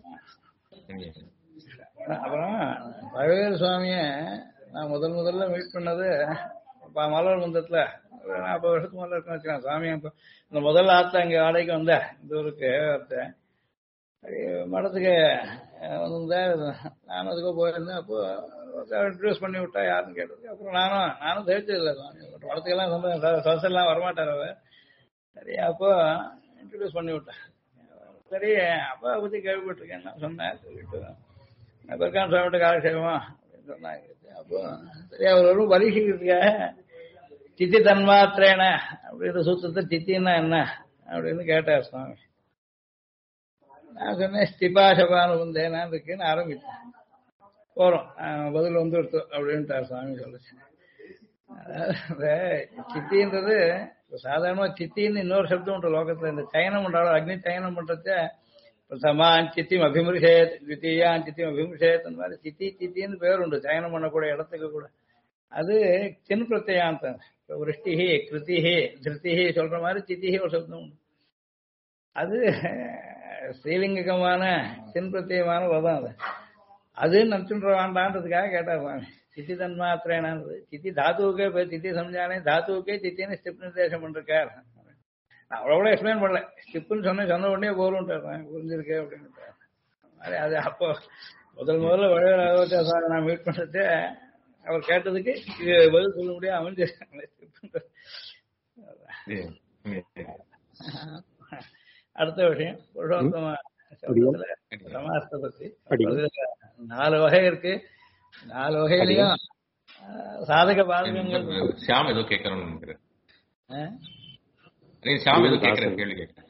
அப்புறம் பழவேறு சுவாமிய நான் முதல்ல மீட் பண்ணது மலர் மந்தத்துல 40 வருஷத்துக்கு முதல்ல இருக்குன்னு வச்சுக்கலாம். சுவாமி இந்த முதல்ல ஆத்த அங்க வாடகைக்கு வந்த இந்த ஊருக்கு ஒருத்தன் மடத்துக்கு வந்திருந்தேன். நானும் அதுக்கோ போயிருந்தேன். அப்போ இன்ட்ரடியூஸ் பண்ணி விட்டா யாருன்னு கேட்டது. அப்புறம் நானும் தெரிஞ்சது இல்லை. மடத்துக்கெல்லாம் சதசெல்லாம் வரமாட்டார் அவர். சரி, அப்போ இன்ட்ரடியூஸ் பண்ணி விட்டேன். சரி, அப்பா பத்தி கேள்விப்பட்டிருக்கேன் நான் சொன்னேன். சொல்லிட்டு பெருக்கான் சாப்பிட்டு காலக்ஷேபமா அப்படின்னு சொன்னாங்க. அப்போ சரி, அவர் ஒரு பரீட்சிக்கிறதுக்காக சித்தி தன்மாத்திரேன அப்படின்ற சூத்திரத்தை சித்தின்னா என்ன அப்படின்னு கேட்டார் சுவாமி. நான் சொன்னேன் ஸ்டிபாசபானுபந்தேனான் இருக்குன்னு ஆரம்பிச்சேன். போறோம் பதில் வந்துடுத்து அப்படின்ட்டார் சுவாமி சொல்லிச்சு. சித்தின்றது சாதாரணமா சித்தின்னு இன்னொரு சப்தம் உண்டு லோகத்துல. இந்த சயனம் உண்டாலும் அக்னி சயனம் பண்றத பிரதமான் சித்திம் அபிமிருஷேத், த்விதீயான் சித்திம் அபிமிருஷேத், அந்த மாதிரி சித்தின்னு பேர் உண்டு சயனம் பண்ணக்கூடிய இடத்துக்கு கூட. அது சின் பிரத்யாந்தம். விருஷ்டிஹி கிருத்திஹி திருத்திஹி சொல்ற மாதிரி சித்திஹி ஒரு சப்தம் உண்டு. அது ஸ்ரீலிங்கமான சின் பிரத்யமான பதம். அது நினைச்சுன்ற வேண்டான்றதுக்காக கேட்டார் சுவாமி. சித்தி தன்மாத்திரேனான்றது சித்தி தாத்துவுக்கே போய் சித்தி சம்ஜானே தாத்துவுக்கே சித்தின்னு ஸ்டிப் நிர்தேசம் பண்ணிருக்காரு. நான் அவ்வளோ எக்ஸ்பிளைன் பண்ணல. ஸ்டிப்புன்னு சொன்ன உடனே போருன்ட்டார் புரிஞ்சிருக்கு அப்படின்னு. அது அப்போ முதல்ல வழிவர நான் மீட் பண்றது அவர் கேட்டதுக்கு பதில் சொல்ல முடியாது அமைஞ்சிருக்காங்க. அடுத்த விஷயம் புருஷோத்தம சமாசத்தை பத்தி. 4 வகை இருக்கு. 4 வகையிலையும் சாதக பாதகங்கள். ஷியாம் ஏதோ கேட்கறோம்னு நினைக்கிறேன். ஷியாம் ஏதோ கேட்கறேன், கேள்வி கேட்கறேன்.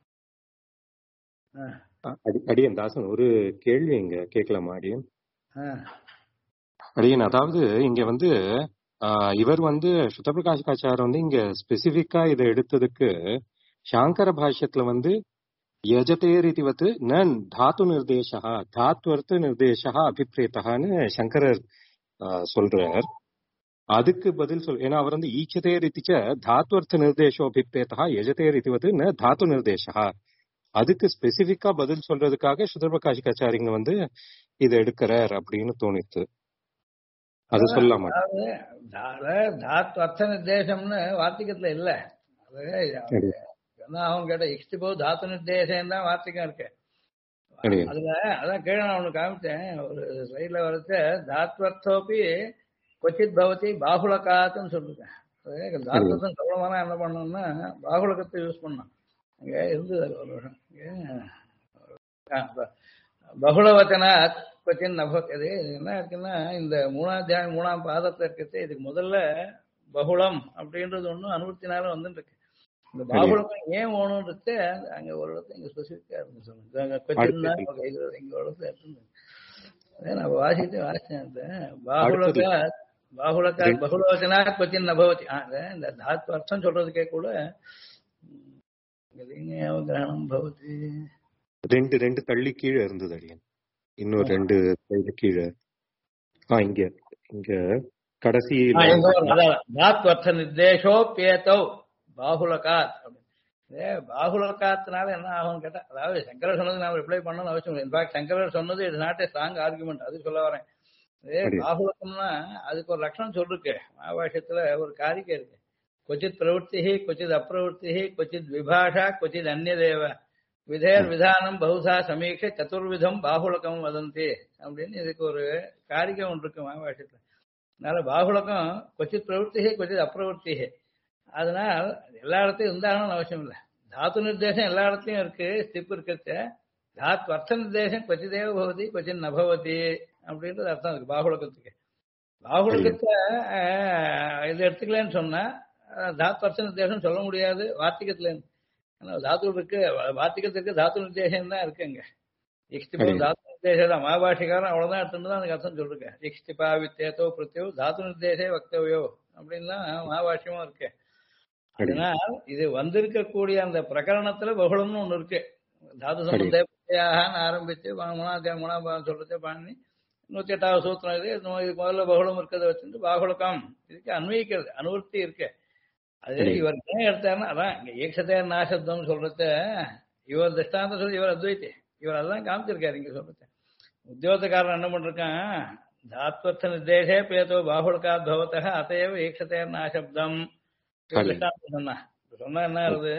அடியன் தாசன் ஒரு கேள்வி இங்க கேட்கலாமா அடியன்? அடியன், அதாவது இங்க இவர் சுத்தபிரகாஷாச்சார் இங்க ஸ்பெசிபிக்கா இதை எடுத்ததுக்கு சாங்கர பாஷ்யத்துல யஜதேரிதிவத் ந தாத்து நிர்தேசா தாத்வர்த்த நிர்தேசா அபிப்ரேத்தான்னு சங்கரர் சொல்றார். அதுக்கு பதில் ஏன்னா அவர் ஈச்சதே ரீதிச்ச தாத்வர்த்த நிர்தேசோ அபிப்ரேத்தா யஜதே ரீதிவத் ந தாத்து நிர்தேசா. அதுக்கு ஸ்பெசிபிக்கா பதில் சொல்றதுக்காக சுதர்பிரகாஷாச்சாரிங்க இதை எடுக்கிறார் அப்படின்னு தோணித்து. அது சொல்லலாமா? தாத்வர்த்த நிர்தேசம்னு வார்த்திகத்துல இல்ல. அவன் கேட்ட இஷ்டிபோ தாத்து நிர்தேசம் தான் வார்த்தைக்கும் இருக்கு. அதுல அதான் கீழே நான் ஒண்ணு காமிச்சேன் ஒரு ஸ்லைட்ல வரச்ச தாத்வர்த்தோப்பி கொச்சித் பவதி பாகுலகாத்துன்னு சொல்லிருக்கேன். தாத்வர்த்தம் கவனமான என்ன பண்ணோம்னா பாகுலகத்தை யூஸ் பண்ணோம். அங்க இருந்தது ஒரு வருஷம் பகுலவச்சனா கொச்சின் நபது. என்ன இருக்குன்னா இந்த 3ஆம் பாதத்துல இருக்கிறது. இதுக்கு முதல்ல பகுளம் அப்படின்றது ஒண்ணு அனுபவத்தினால வந்துட்டு இருக்கு. இந்த பாகுலகம் ஏன் ஓணுன்றது அங்க ஒரு இடத்துல இங்க ஸ்பெசிபிக்கா இருந்து சொல்லுங்க. கொச்சின் தான் இங்க ஒரு இடத்துல இருந்து நான் வாசிச்சேன். பகுலவச்சனா கொச்சின் நபவதி. இந்த தாத்து அர்த்தம் சொல்றதுக்கே கூட கிரகணம் பவதி. 2 தள்ளி கீழே இருந்தது அடியன். இன்னும் 2 சைடு கீழே இங்க கடைசி தாத்வர்த்த நிர்தேசோபேதோ பாகுலகாத். பாகுலகாத்தினால என்ன ஆகும் கேட்டா, அதாவது சங்கரர் சொன்னது நாம ரிப்ளை பண்ணணும்னு அவசியம் இல்லை. இன்ஃபேக்ட் சங்கரர் சொன்னது it's not a strong argument. அது சொல்ல வரேன். பாகுலகம்னா அதுக்கு ஒரு லட்சணம் சொல்லிருக்கு. மகாபாஷ்யத்துல ஒரு காரிக்கை இருக்கு. क्वचित् प्रवृत्तिः क्वचित् अप्रवृत्तिः क्वचित् विभाषा क्वचित् अन्यदेव विधेर विधानम बहुधा समीक्ष चतुर्विधम बाहुलकम वदन्ति அப்படின்னு இதுக்கு ஒரு காரிக்கை ஒன்று இருக்கு மகாபாஷ்யத்துல. அதனால பாகுலகம் क्वचित् प्रवृत्तिः क्वचित् अप्रवृत्तिः. அதனால் எல்லா இடத்தையும் இருந்தாலும் அவசியம் இல்லை. தாத்து நிர்தேசம் எல்லா இடத்துலயும் இருக்கு. ஸ்டிப் இருக்கிறது. தாத்து அர்த்த நிர்தேசம் क्वचिदेव भवति क्वचित् न भवति அப்படின்றது அர்த்தம் இருக்கு பாகுலகத்துக்கு. பாகுலகத்தை இது எடுத்துக்கலன்னு சொன்னா தாத்து அர்த்த நிர்தேசம் சொல்ல முடியாது வார்த்திகத்துல. தாத்து இருக்கு, வார்த்திகத்துக்கு தாத்து நிர்தேசம் தான் இருக்குங்க. தாத்து நிர்தேசம் மகாபாஷிகாரன் அவ்வளவுதான் எடுத்துட்டு அதுக்கு அர்த்தம் சொல்லிருக்கேன். இக்ஷ்டிபா வித்தேதோ பிரத்யோ தாத்து நிர்தேசே வக்தவியோ அப்படின்லாம் மகாபாஷ்யமும் இருக்கு. அதனால் இது வந்திருக்கக்கூடிய அந்த பிரகரணத்துல பகுளம்னு ஒண்ணு இருக்கு. தாது சம்பந்தேயாகனு ஆரம்பிச்சு மூணாம் சொல்றதே பண்ணி 108வது சூத்திரம் இது முதல்ல பகுளம் இருக்கிறத வச்சுட்டு பாகுலகம் இதுக்கு அன்வயிக்கிறது அனுவர்த்தி இருக்கு. அது இவர் ஏன் எடுத்தாருன்னா அதான் இங்க ஏக்ஷதே நாசப்தம் சொல்றது இவர் திருஷ்டாந்தம் சொல்லி இவர் அத்வைத்தி இவர் அதான் காமிச்சிருக்காரு இங்க சொல்றது. உத்தியோகக்காரன் என்ன பண்றான் தாத்வர்த்த நிர்தேசே பேதோ பாகுலகாத் பவதः அதையவ ஏக்ஷதே நாசப்தம் சொன்னா என்ன ஆகுது?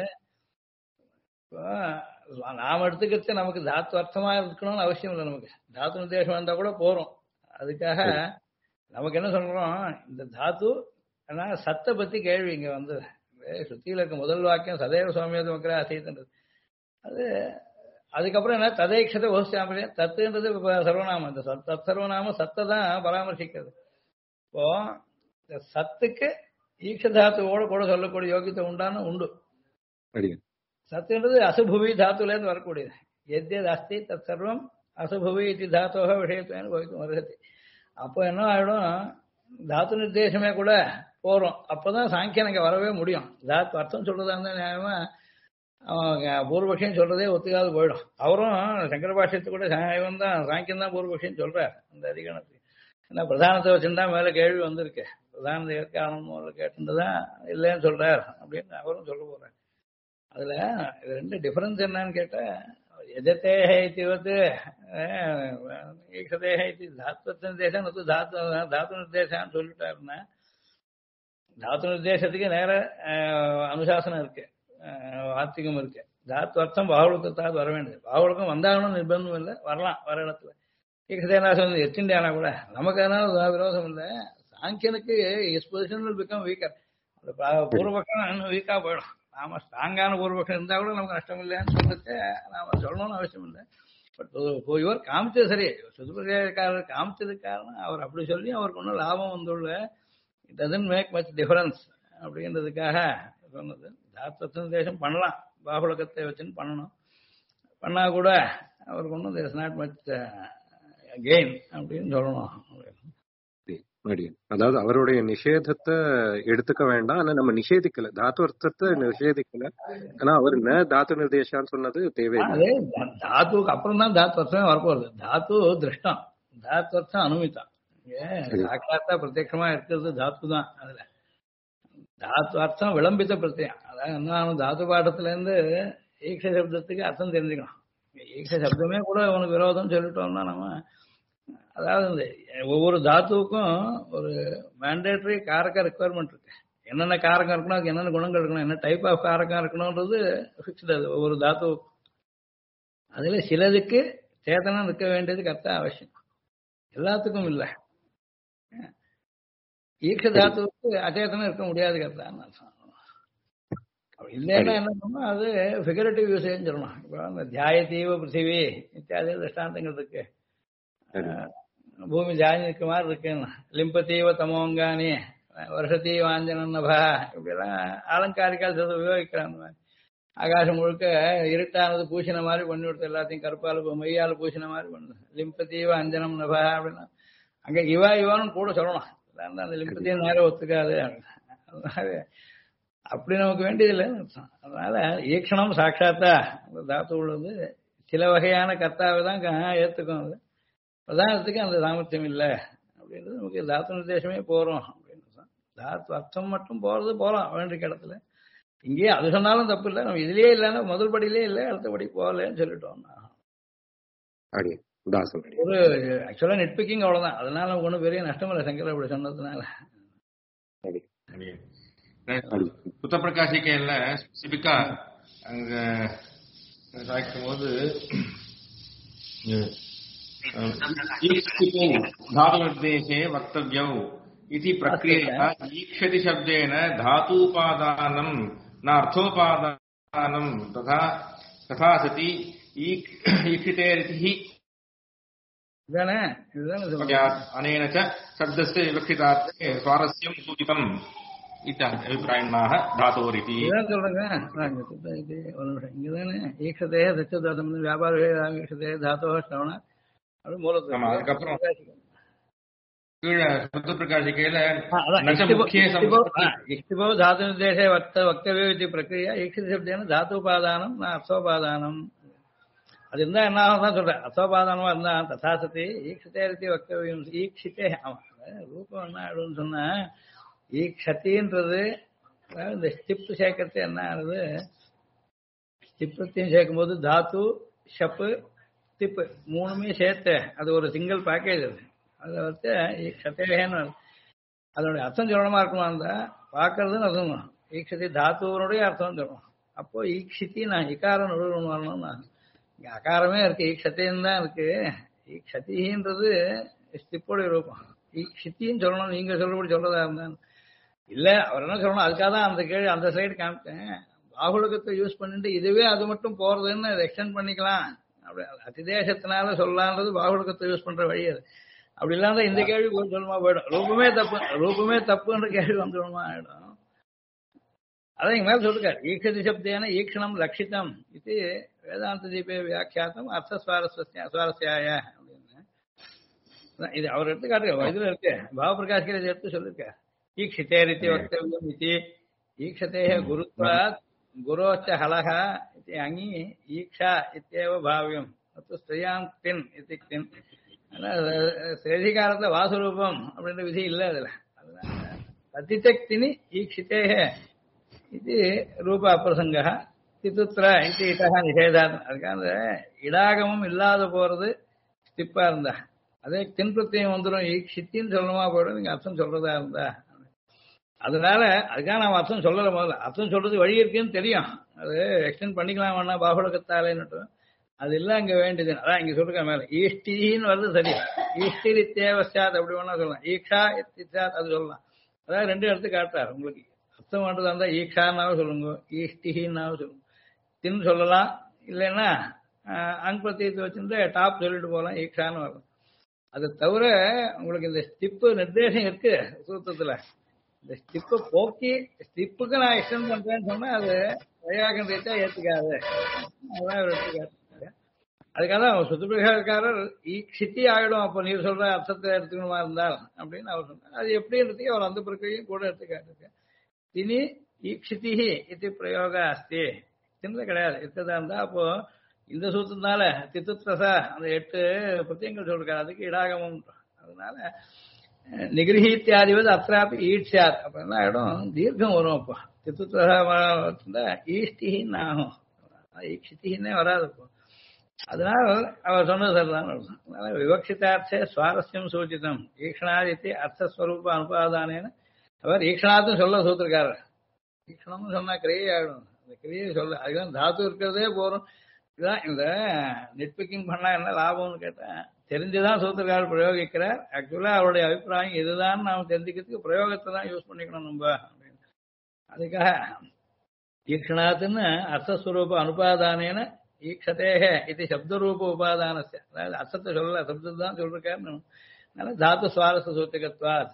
நாம எடுத்துக்கிறது நமக்கு தாத்து அர்த்தமா இருக்கணும்னு அவசியம் இல்லை. நமக்கு தாத்து நிர்தேசம் வந்தா கூட போறோம். அதுக்காக நமக்கு என்ன சொல்றோம், இந்த தாத்து ஆனா சத்தை பத்தி கேள்வி இங்க வந்து சுத்தியில இருக்க முதல் வாக்கியம் சதேவ சுவாமியது மக்களே அசைத்தன்றது. அது அதுக்கப்புறம் என்ன ததேக்ஷத்தை வகுச்சாமலே தத்துன்றது சர்வநாமம். இந்த தத் சர்வநாமம் சத்தை தான் பராமர்சிக்கிறது. இப்போ இந்த சத்துக்கு ஈக்ஷதாத்துவோட கூட சொல்லக்கூடிய யோகியத்தை உண்டு. சத்துன்றது அசுபுவி தாத்துல இருந்து வரக்கூடியது. எத்யத் அஸ்தி தத் சர்வம் அசுபுவி இது தாத்தோக விஷயத்துவேன்னு கோவிக்கும் வருகத்தி. அப்போ என்ன ஆயிடும், தாத்து நிர்தேசமே கூட போறோம். அப்பதான் சாங்கியன் அங்க வரவே முடியும். தாத்து அர்த்தம் சொல்றதா இருந்தா நியாயமா அவங்க பூர்வபக்ஷம் சொல்றதே ஒத்துக்காது போயிடும். அவரும் சங்கர பாஷ்யத்து கூட இவன் தான் சாங்கியன் தான் பூர்வபக்ஷம் சொல்றார் அந்த அதிகரணத்துக்கு. ஏன்னா பிரதானத்தை வச்சுருந்தா மேல கேள்வி வந்திருக்கு. பிரதானத்தை ஏற்க ஆனந்தம் கேட்டுதான் இல்லைன்னு சொல்றார் அப்படின்னு அவரும் சொல்ல போறார். அதுல ரெண்டு டிஃபரன்ஸ் என்னன்னு கேட்டா எஜத்தேஹ இத்திவத்து ஈக்ஷதேஹ இத்தி தாத்வ நிர்தேசம் தாத்து நிர்தேசான்னு சொல்லிட்டாருன்னா தாத்து நிர்தேசத்துக்கு நேர அனுசாசனம் இருக்கு, வார்த்திகம் இருக்கு. தாத்து அர்த்தம் பாகுலத்தாவது வர வேண்டியது. பாகுலக்கம் வந்தாகணும் நிர்பந்தம் இல்லை, வரலாம் வர இடத்துல. ஈக்ஷதேனாசம் எச்சிண்டியானா கூட நமக்கு அதனால விரோதம் இல்லை. சாங்கியனுக்கு his position will become weaker. பூர்வபக்ஷம் இன்னும் வீக்கா போயிடும். நாம ஸ்ட்ராங்கான பூர்வபக்ஷம் இருந்தா கூட நமக்கு நஷ்டம் இல்லைன்னு சொல்லிட்டு நாம சொல்லணும்னு அவசியம் இல்லை. பட் இவர் காமிச்சது சரி, சுதுபிரகாரர் காமிச்சதுக்கு காரணம் அவர் அப்படி சொல்லி அவருக்கு ஒன்றும் லாபம் வந்துள்ள it doesn't make much difference அப்படின்றதுக்காக சொன்னது. தாத்வ தேசம் பண்ணலாம், பாகுலகத்தை வச்சுன்னு பண்ணணும். பண்ணா கூட அவருக்கு ஒன்றும் there is not much gain அப்படின்னு சொல்லணும். அதாவது அவருடைய நிஷேதத்தை எடுத்துக்க வேண்டாம். ஆனா நம்ம நிஷேதிக்கல, தாத்து அர்த்தத்தை நிஷேதிக்கல. ஆனா அவர் என்ன தாத்து நிர்தேசான்னு சொன்னது தேவையில்லை. தாத்துக்கு அப்புறம் தான் தாத்து அர்த்தமே வரப்போகுது. தாத்து திருஷ்டம், தாத்து அர்த்தம் அனுமிதான். சாட்சாத்தா பிரத்யட்சமா இருக்கிறது தாத்து தான். அதுல தாத்து அர்த்தம் விளம்பித்த பிரத்யம். அதாவது என்ன, தாத்து பாடத்துல இருந்து ஈக்ஷ சப்தத்துக்கு அர்த்தம் தெரிஞ்சுக்கணும். ஈக்ஷ சப்தமே கூட உனக்கு விரோதம் சொல்லிட்டோம்னா நம்ம, அதாவது ஒவ்வொரு தாத்துவுக்கும் ஒரு மேண்டேட்டரி காரக ரெக்குவயர்மெண்ட் இருக்கு. என்னென்ன காரகம் இருக்கணும், அதுக்கு என்னென்ன குணங்கள் இருக்கணும், என்ன டைப் ஆஃப் காரகம் இருக்கணும்ன்றது ஃபிக்ஸ்டு. அது ஒவ்வொரு தாத்துவுக்கும். அதுல சிலதுக்கு சேதனம் இருக்க வேண்டியது கரெக்டா அவசியம், எல்லாத்துக்கும் இல்லை. ஈக்ஷ தாத்துவுக்கு அச்சேதனம் இருக்க முடியாது கரெக்டான்னு அர்த்தம். இல்லைன்னா என்ன பண்ணணும், அது ஃபிகரேட்டிவ் யூசேஜ் சொல்லணும். இப்போ அந்த தியாயத்தீவ பிருத்திவி இத்தியாதி திருஷ்டாந்தங்கள் இருக்கு. பூமி ஜாதி இருக்க மாதிரி இருக்குன்னு, லிம்பத்தீவ தமோங்கானி வருஷத்தீவ ஆஞ்சனபா இப்படிலாம் அலங்காரிக்கால் சொல்ல உபயோகிக்கிறாங்க. ஆகாசம் முழுக்க இருட்டானது பூசின மாதிரி பண்ணி கொடுத்து எல்லாத்தையும் கருப்பால் மையால் பூசின மாதிரி பண்ணுது. லிம்பத்தீவ அஞ்சனம் நபா அப்படின்னா அங்க இவான்னு கூட சொல்லணும். அந்த லிம்பத்தையும் நேரம் ஒத்துக்காது. அதனால அப்படி நமக்கு வேண்டியதில்லைன்னு அர்த்தம். அதனால ஈக்ஷணம் சாட்சாத்தா அந்த தாத்து உள்ளது சில வகையான கர்த்தாவை தான் ஏத்துக்கும். அது பிரதானத்துக்கு அந்த சாமர்த்தியம் இல்லை அப்படின்றது நமக்கு தாத்து நிர்தேசமே போறோம் அப்படின்னு. தாத்து அர்த்தம் மட்டும் போகலாம் வேண்டிய இடத்துல. இங்கேயே அது சொன்னாலும் தப்பு இல்லை. நம்ம இதுலயே இல்லைன்னா முதல் படியிலே இல்லை, அடுத்தபடி போகலன்னு சொல்லிட்டோம். ஒரு ஆக்சுவலா நெட் பிக்கிங் அவ்வளவுதான். அதனால நமக்கு ஒன்றும் பெரிய நஷ்டம் இல்லை சங்கர் அப்படி சொன்னதுனால. சுத்த பிரகாசிக்கையில ஸ்பெசிபிக்கா அங்க சாய்க்கும் போது धातु निर्देशे वक्तव्यौ इति प्रक्रिया ईक्षति शब्देन धातूपादानं न अर्थोपादानं तथा सति ईक्षितेरिति अनेन च शब्दस्य विवक्षितार्थे स्वारस्यं सूचितम् इति अभिप्रायणाः धातोरिति. இங்கதானே ஈக்ஷதே சச்சதாதம் வியாபார ஈக்ஷதே தாத்தோ ஸ்ரவண அப்படி மூலத்துல ஆமா, அதுக்கப்புறம் கீழே சுத்த பிரகாசிக்கையில அதான் நச்ச முக்கிய சம்பத்தி. इष्टिभो धातु निर्देशे वक्तव्यो इति प्रक्रिया ईक्षित शब्देन धातुपादाனம் न அர்த்தோபாதானம். அது இருந்தா என்ன ஆகும் சொல்றேன். அர்த்தோபாதானமா இருந்தா ததா சதி ஈக்ஷிதே ரீதி வக்தவியம் ஈக்ஷித்தே. ரூபம் என்ன ஆயிடும்னு சொன்னா ஈக்ஷத்தின்றது இந்த ஸ்டிப் சேர்க்கறது என்ன ஆகுது, ஸ்டிப்பத்தையும் சேர்க்கும் போது தாத்து ஷப்பு திப்பு மூணுமே சேர்த்து அது ஒரு சிங்கிள் பேக்கேஜ். அது வந்து ஈக்ஷத்தேன்னு அதனுடைய அர்த்தம் சொல்லணுமா இருக்கணும். அந்த பார்க்கறதுன்னு அர்த்தம் ஈக்ஷதி தாத்துவனுடைய அர்த்தம் சொல்லணும். அப்போ ஈக்ஷித்தி நான் இக்காரம் நடுவணும் வரணும். நான் இங்க அகாரமே இருக்கு, ஈக்ஷத்தையும் தான் இருக்கு. ஈக்ஷதின்றது ஸ்டிப்போடைய ரூபம். ஈக்ஷித்தின்னு சொல்லணும். நீங்க சொல்லபடி சொல்றதா இருந்தான் இல்ல அவர் என்ன சொல்லணும். அதுக்காக தான் அந்த கேள்வி அந்த சைடு காமிட்டேன். பாகுலகத்தை யூஸ் பண்ணிட்டு இதுவே அது மட்டும் போறதுன்னு அதை எக்ஸ்டெண்ட் பண்ணிக்கலாம். அப்படி அதிதேசத்தினால சொல்லலான்றது பாகுலகத்தை யூஸ் பண்ற வழி அது. அப்படி இல்லாத இந்த கேள்வி போய் சொல்லுமா போயிடும். ரூபமே தப்புன்ற கேள்வி வந்துடுமா ஆயிடும். அதான் இங்க மேல சொல்லிருக்காரு ஈக்ஷதி சப்தேன ஈக்ஷணம் லட்சிதம் இது வேதாந்த தீபே வியாக்கியாத்தம் அர்த்த சுவாரஸ்யாய அப்படின்னு இது அவர் எடுத்து காட்டுங்க. இதுல இருக்கு பாவபிரகாஷ்கர் இதை எடுத்து சொல்லிருக்காரு. ஈக்ஷிதே ரீதி வக்தவ்யம் இது ஈக்ஷதே குருத்வாத் குரோச்ச ஹலஹ இது அங்கி ஈக்ஷா இத்தேவ பாவ்யம் ஸ்திரியாம் தின் இது தின். ஸ்ரேதிகாரத்துல வாசுரூபம் அப்படின்ற விதி இல்லை அதுல. அதிதக்தினி ஈக்ஷிதே இது ரூப அப்பிரசங்க தித்துத்ர இது இட்டா நிஷேதாத். அதுக்காக அந்த இடாகமும் இல்லாத போறது ஸ்டிப்பா இருந்தா அதே தின்பத்தியம் வந்துடும். ஈக்ஷித்தின்னு சொல்லணுமா போயிடும் நீங்க அர்த்தம் சொல்றதா இருந்தா. அதனால அதுக்காக நான் அர்த்தம் சொல்லல. முதல்ல அர்த்தம் சொல்றது வழி இருக்குன்னு தெரியும். அது எக்ஸ்டெண்ட் பண்ணிக்கலாம் வேணா பாகுலகத்தாலேன்னு. அது இல்ல அங்க வேண்டியது. அதான் இங்க சொல்லிருக்க மேல ஈஷ்டின்னு வருது சரி. ஈஷ்டி தேவசாத் அப்படி வேணா சொல்லலாம். ஈக்ஷா இத்திசாத் அது சொல்லலாம். அதாவது ரெண்டு எடுத்து காட்டாரு உங்களுக்கு. அர்த்தம் பண்றதா இருந்தா ஈக்ஷான்னாவும் சொல்லுங்க, ஈஷ்டின்னாவும் சொல்லுங்க. தின்னு சொல்லலாம். இல்லைன்னா அங்பத்தியத்தை வச்சுட்டு டாப் சொல்லிட்டு போகலாம். ஈக்ஷான்னு வரும். அதை தவிர உங்களுக்கு இந்த ஸ்டிப்பு நிர்தேசம் இருக்கு சூத்திரத்துல. இந்த ஸ்டிப்பை போக்கி ஸ்டிப்புக்கு நான் எக்ஸ்டெண்ட் பண்றேன்னு சொன்னா அது வையாகம் ரீதியா ஏத்துக்காது. அதான் அவர் எடுத்துக்காரு. அதுக்காக தான் சுத்துபிரகாரர் ஈக்ஷித்தி ஆகிடும். அப்போ நீர் சொல்ற அர்த்தத்தை எடுத்துக்கணுமா இருந்தால் அப்படின்னு அவர் சொன்னார். அது எப்படின்றதுக்கு அவர் அந்த பிரக்கிரியும் கூட எடுத்துக்காட்டு. இனி ஈக்ஷிதி இது பிரயோக அஸ்தி சின்னது கிடையாது. இத்ததா இருந்தா அப்போ இந்த சூத்திரனால தித்துத்ரசா அந்த 8 பிரத்தியங்கள் சொல்றாரு. அதுக்கு இடாகமும். அதனால நிகிரஹீத்தியாதிவது அத்ராப்பி ஈட்சியாத் அப்படின்னா ஆயிடும். தீர்க்கம் வரும். அப்போ தித்துத்ரசா ஈஷ்டின்னு ஆகும். ஈக்ஷித்தின்னே வராது. இப்போ அதனால அவர் சொன்னது சரிதான். அதனால விவக்ஷிதார்த்தே சுவாரஸ்யம் சூச்சிதம் ஈக்ஷணாதித்தி அர்த்தஸ்வரூப அனுபாதானேன்னு அவர் ஈக்ஷணாத்தும் சொல்ல சூத்திருக்காரு. ஈக்ஷணம்னு சொன்னா கிரியை ஆயிடும். அந்த கிரியை சொல்ல அதுதான் தாத்து இருக்கிறதே போறோம். இதுதான் இந்த நெட்பிக்கிங் பண்ணா என்ன லாபம்னு கேட்டேன். தெரிஞ்சுதான் சூத்திரக்காரர் பிரயோகிக்கிறார். ஆக்சுவலா அவருடைய அபிப்பிராயம் இதுதான் நாம் தெரிஞ்சுக்கிறதுக்கு பிரயோகத்தை தான் யூஸ் பண்ணிக்கணும் நம்ம அப்படின்னு. அதுக்காக ஈக்ஷணாத்துன்னு அர்த்தஸ்வரூப அனுபாதானேன ஈக்ஷதேஹ இது சப்தரூப உபாதானஸ்ய. அதாவது அர்த்தத்தை சொல்லல, சப்தத்தை தான் சொல்லிருக்காருன்னு. அதனால தாத்து சுவாரஸ்ய சூத்திகத்வாத்.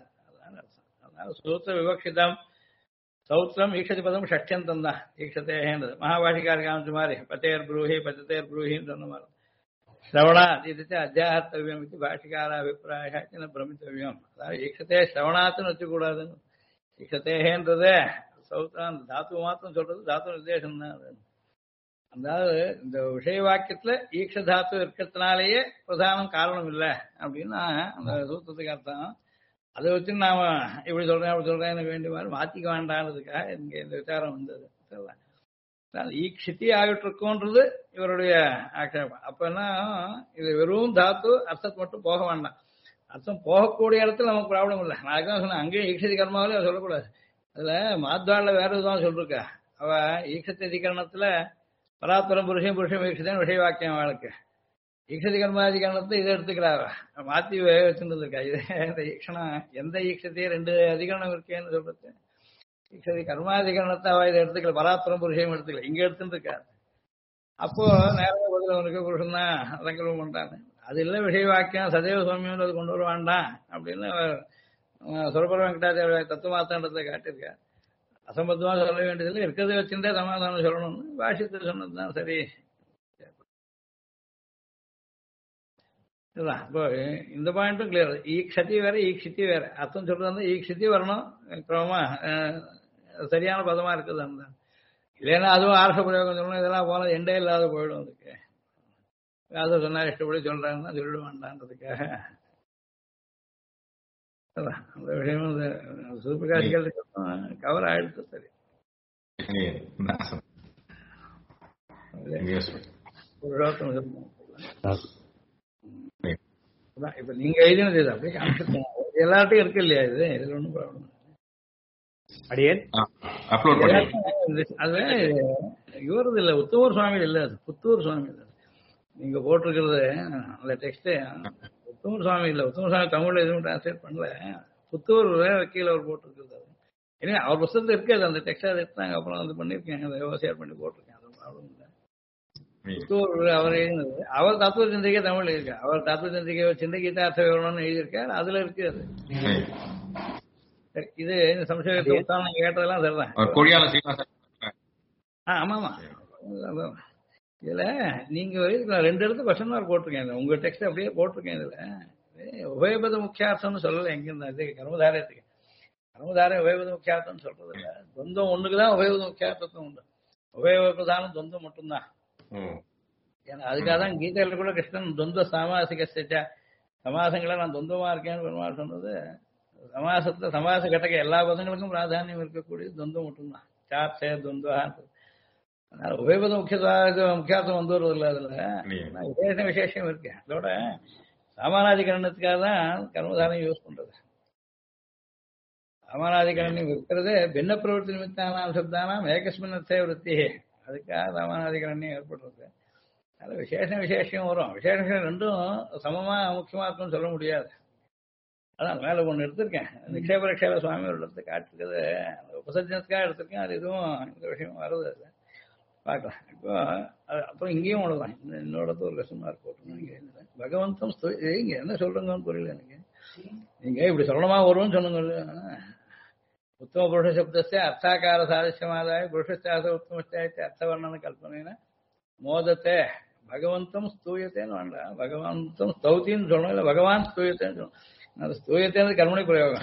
அதனால சூத்திர விவக்ஷிதம் சௌத்திரம் ஈக்ஷதி பதம் ஷஷ்டியந்தம் தான் ஈக்ஷதேன்றது. மகாபாஷிகார காமிச்ச மாதிரி பத்தேர் புரூஹி பத்தேர் புரூஹின்னு சொன்ன மாதிரி ஸ்ரவணா இது அத்தியாகர்த்தவியம் இது பாஷிகார அபிப்பிராய பிரமித்தவியம். அதாவது ஈக்ஷதே ஸ்ரவணாத்துன்னு வச்சுக்கூடாதுன்னு. ஈக்ஷதேன்றதே சௌத்திரம் தாத்து மாத்திரம் சொல்றது தாத்து நிர்தேசம் தான். அதாவது இந்த விஷய வாக்கியத்துல ஈக்ஷ தாத்து இருக்கிறதுனாலேயே பிரதானம் காரணம் இல்லை அப்படின்னா அந்த சூத்திரத்துக்கு அர்த்தம். அதை வச்சு நாம இப்படி சொல்றேன் அப்படி சொல்றேன் எனக்கு வேண்டிய மாதிரி மாத்திக்க வேண்டான்றதுக்காக இங்க இந்த விசாரம் வந்தது. ஈக்ஷித்தி ஆகிட்டு இருக்கோன்றது இவருடைய ஆட்சேபம். அப்ப என்ன இது வெறும் தாத்து அர்த்தத்தை மட்டும் போக வேண்டாம். அர்த்தம் போகக்கூடிய இடத்துல நமக்கு ப்ராப்ளம் இல்லை. நான் தான் சொன்னேன் அங்கேயும் ஈக்ஷதி கர்மாவிலே அவ சொல்லக்கூடாது. அதுல மாத்வாள்ல வேற இதுதான் சொல்லிருக்கா. அவ ஈக்ஷத்தி அதிகரணத்துல பராத்பரம் புருஷன் புருஷன் ஈக்ஷதன் விஷய வாக்கியம் அவளுக்கு. ஈக்ஷதி கர்மாதிகரணத்தை இதை எடுத்துக்கிறாவ மாத்தி வச்சுட்டு இருக்கா. இது இந்த ஈக்ஷணம் எந்த ஈக்ஷத்தையும் 2 அதிகரணம் இருக்கேன்னு சொல்றது. ஈக்ஷதி கர்மாதிகரணத்தை அவ இதை எடுத்துக்கல, பராத்பரம் புருஷையும் எடுத்துக்கல, இங்க எடுத்துட்டு இருக்கா. அப்போ நேரம் பதில் அவனுக்கு புருஷன் தான் அலங்கரம் பண்றாங்க. அது இல்லை விஷய வாக்கியம் சதேவ சௌமியம் அது கொண்டு வர வேண்டாம் அப்படின்னு சுரபர வெங்கடாச்சாரிய தத்துவமாத்தாண்டத்தை காட்டியிருக்கா. அசம்பந்தமா சொல்ல வேண்டியதில்லை, இருக்கிறத வச்சுட்டே சமாதானம் சொல்லணும்னு பாஷ்யத்தில் சொன்னதுதான் சரி. இதுதான் இப்போ இந்த பாயிண்ட்டும் கிளியர். ஈக்ஷதி வேற ஈக்ஷித்தி வேற. அர்த்தம் சொல்றது வந்து ஈக்ஷித்தி வரணும் கிரமமா சரியான பதமா இருக்குது. அந்த இல்லைன்னா அதுவும் ஆர்ஷ பிரயோகம் சொல்லணும். இதெல்லாம் போல எண்டே இல்லாத போயிடும். அதுக்கு அதை சொன்னா இஷ்டப்படி சொல்றாங்கன்னா சொல்லிட வேண்டான்றதுக்காக அந்த விஷயம் சூப்பிரகாசிகள் கவர் ஆயிடுச்சு. சரி இப்ப நீங்க எழுதினது இது அப்படியே காமிச்சிருக்கோம். எல்லார்ட்டையும் இருக்கு இல்லையா? இது இதுல ஒன்றும் ப்ராப்ளம் அடியேன் அது இவரது இல்ல, உத்தமர் சுவாமி இல்ல, அது புத்தூர் சுவாமி இல்ல. நீங்க போட்டிருக்கிறது அந்த டெக்ஸ்ட் உத்தமர் சுவாமி இல்ல. உத்தமர் சுவாமி தமிழ்ல எதுவும் டிரான்ஸ்லேட் பண்ணல. புத்தூர் வக்கீல் அவர் போட்டிருக்கிறது. ஏன்னா அவர் புத்தகத்துல இருக்காது அந்த டெக்ஸ்ட். அதை எடுத்தாங்க அப்புறம் அது பண்ணிருக்கேன், அதை ஷேர் பண்ணி போட்டிருக்கேன். அது ப்ராப்ளம் இல்லை. புத்தூர் அவர் எழுதினது. அவர் தத்துவ சிந்திக்கை தமிழ்ல இருக்கு. அவர் தத்துவ சிந்திக்கை சிந்தகீதார்த்த விவரணம்னு எழுதியிருக்காரு. அதுல இருக்கு அது. இது சம்சயத்தை உத்தாரணம் கேட்டதெல்லாம் சரிதான். ஆமா ஆமா. இதுல நீங்க 2 இடத்துல கொஸ்டின் மார்க் போட்டிருக்கேன். உங்க டெக்ஸ்ட் அப்படியே போட்டிருக்கேன். இதுல உபயபத முக்கியார்த்தம்னு சொல்லல. எங்க இது கர்மதாரத்துக்கு கர்மதாரம் உபயபத முக்கியார்த்தம்னு சொல்றது இல்ல. தொந்தம் ஒண்ணுக்குதான் உபயபத முக்கியார்த்தம் உண்டு. உபயபதானம் தொந்தம் மட்டும்தான். ஏன்னா அதுக்காக தான் கீதையில கூட கிருஷ்ணன் தொந்த சாமாசிக சமாசங்களை நான் தொந்தமா இருக்கேன்னு பெருமாள் சொன்னது. சமாசத்துல சமாச கட்டக்க எல்லா பதங்களுக்கும் பிராதானியம் இருக்கக்கூடியது தொந்தம் மட்டும்தான். சார்சே தொந்தம். அதனால உபயபத முக்கியார்த்தம் வந்து வருவது இல்லை. அதுல விசேஷம் இருக்கு. அதோட சாமானாதிகரணத்துக்காக தான் கர்மதாரம் யூஸ் பண்றது. சாமானாதிகரணம் இருக்கிறது பின்ன பிரவருத்தி நிமித்தானாம் சப்தானாம் ஏகஸ்மின் அர்த்தே விருத்தி. அதுக்காக சாமானாதிகரண்யம் ஏற்படுறது. அது விசேஷம் வரும். விசேஷம் ரெண்டும் சமமா முக்கியமா இருக்கும்னு சொல்ல முடியாது. அதான் மேல ஒண்ணு எடுத்திருக்கேன். நிக்ஷேபரக்ஷேப சுவாமி ஒரு இடத்துல காட்டிருக்கிறது உபசர்ஜனத்துக்காக எடுத்திருக்கேன். அது இதுவும் இந்த விஷயம் வருது. அது பார்க்கலாம். இப்போ அப்புறம் இங்கேயும் ஒண்ணுதான். இன்னொரு ஒரு கஷ்டமா போட்டோம். இங்க பகவந்தம் இங்க என்ன சொல்றீங்கன்னு புரியல எனக்கு. நீங்க இப்படி சொல்லணுமா வரும்னு சொன்னீங்க. உத்தம புருஷ சப்தஸ்ய அர்த்தாக்கார சாதிஷ்யமாதாய புருஷாச உத்தமஸ்தாயத்தை அர்த்தவர்ணன கல்பனைனா மோதத்தை பகவந்தம் ஸ்தூயத்தேன்னு வேண்டாம். பகவந்தம் ஸ்தௌத்தின்னு சொல்லணும். இல்லை பகவான் ஸ்தூயத்தேன்னு சொல்லணும். அது ஸ்தூயத்தேன்னு கர்மணி பிரயோகம்.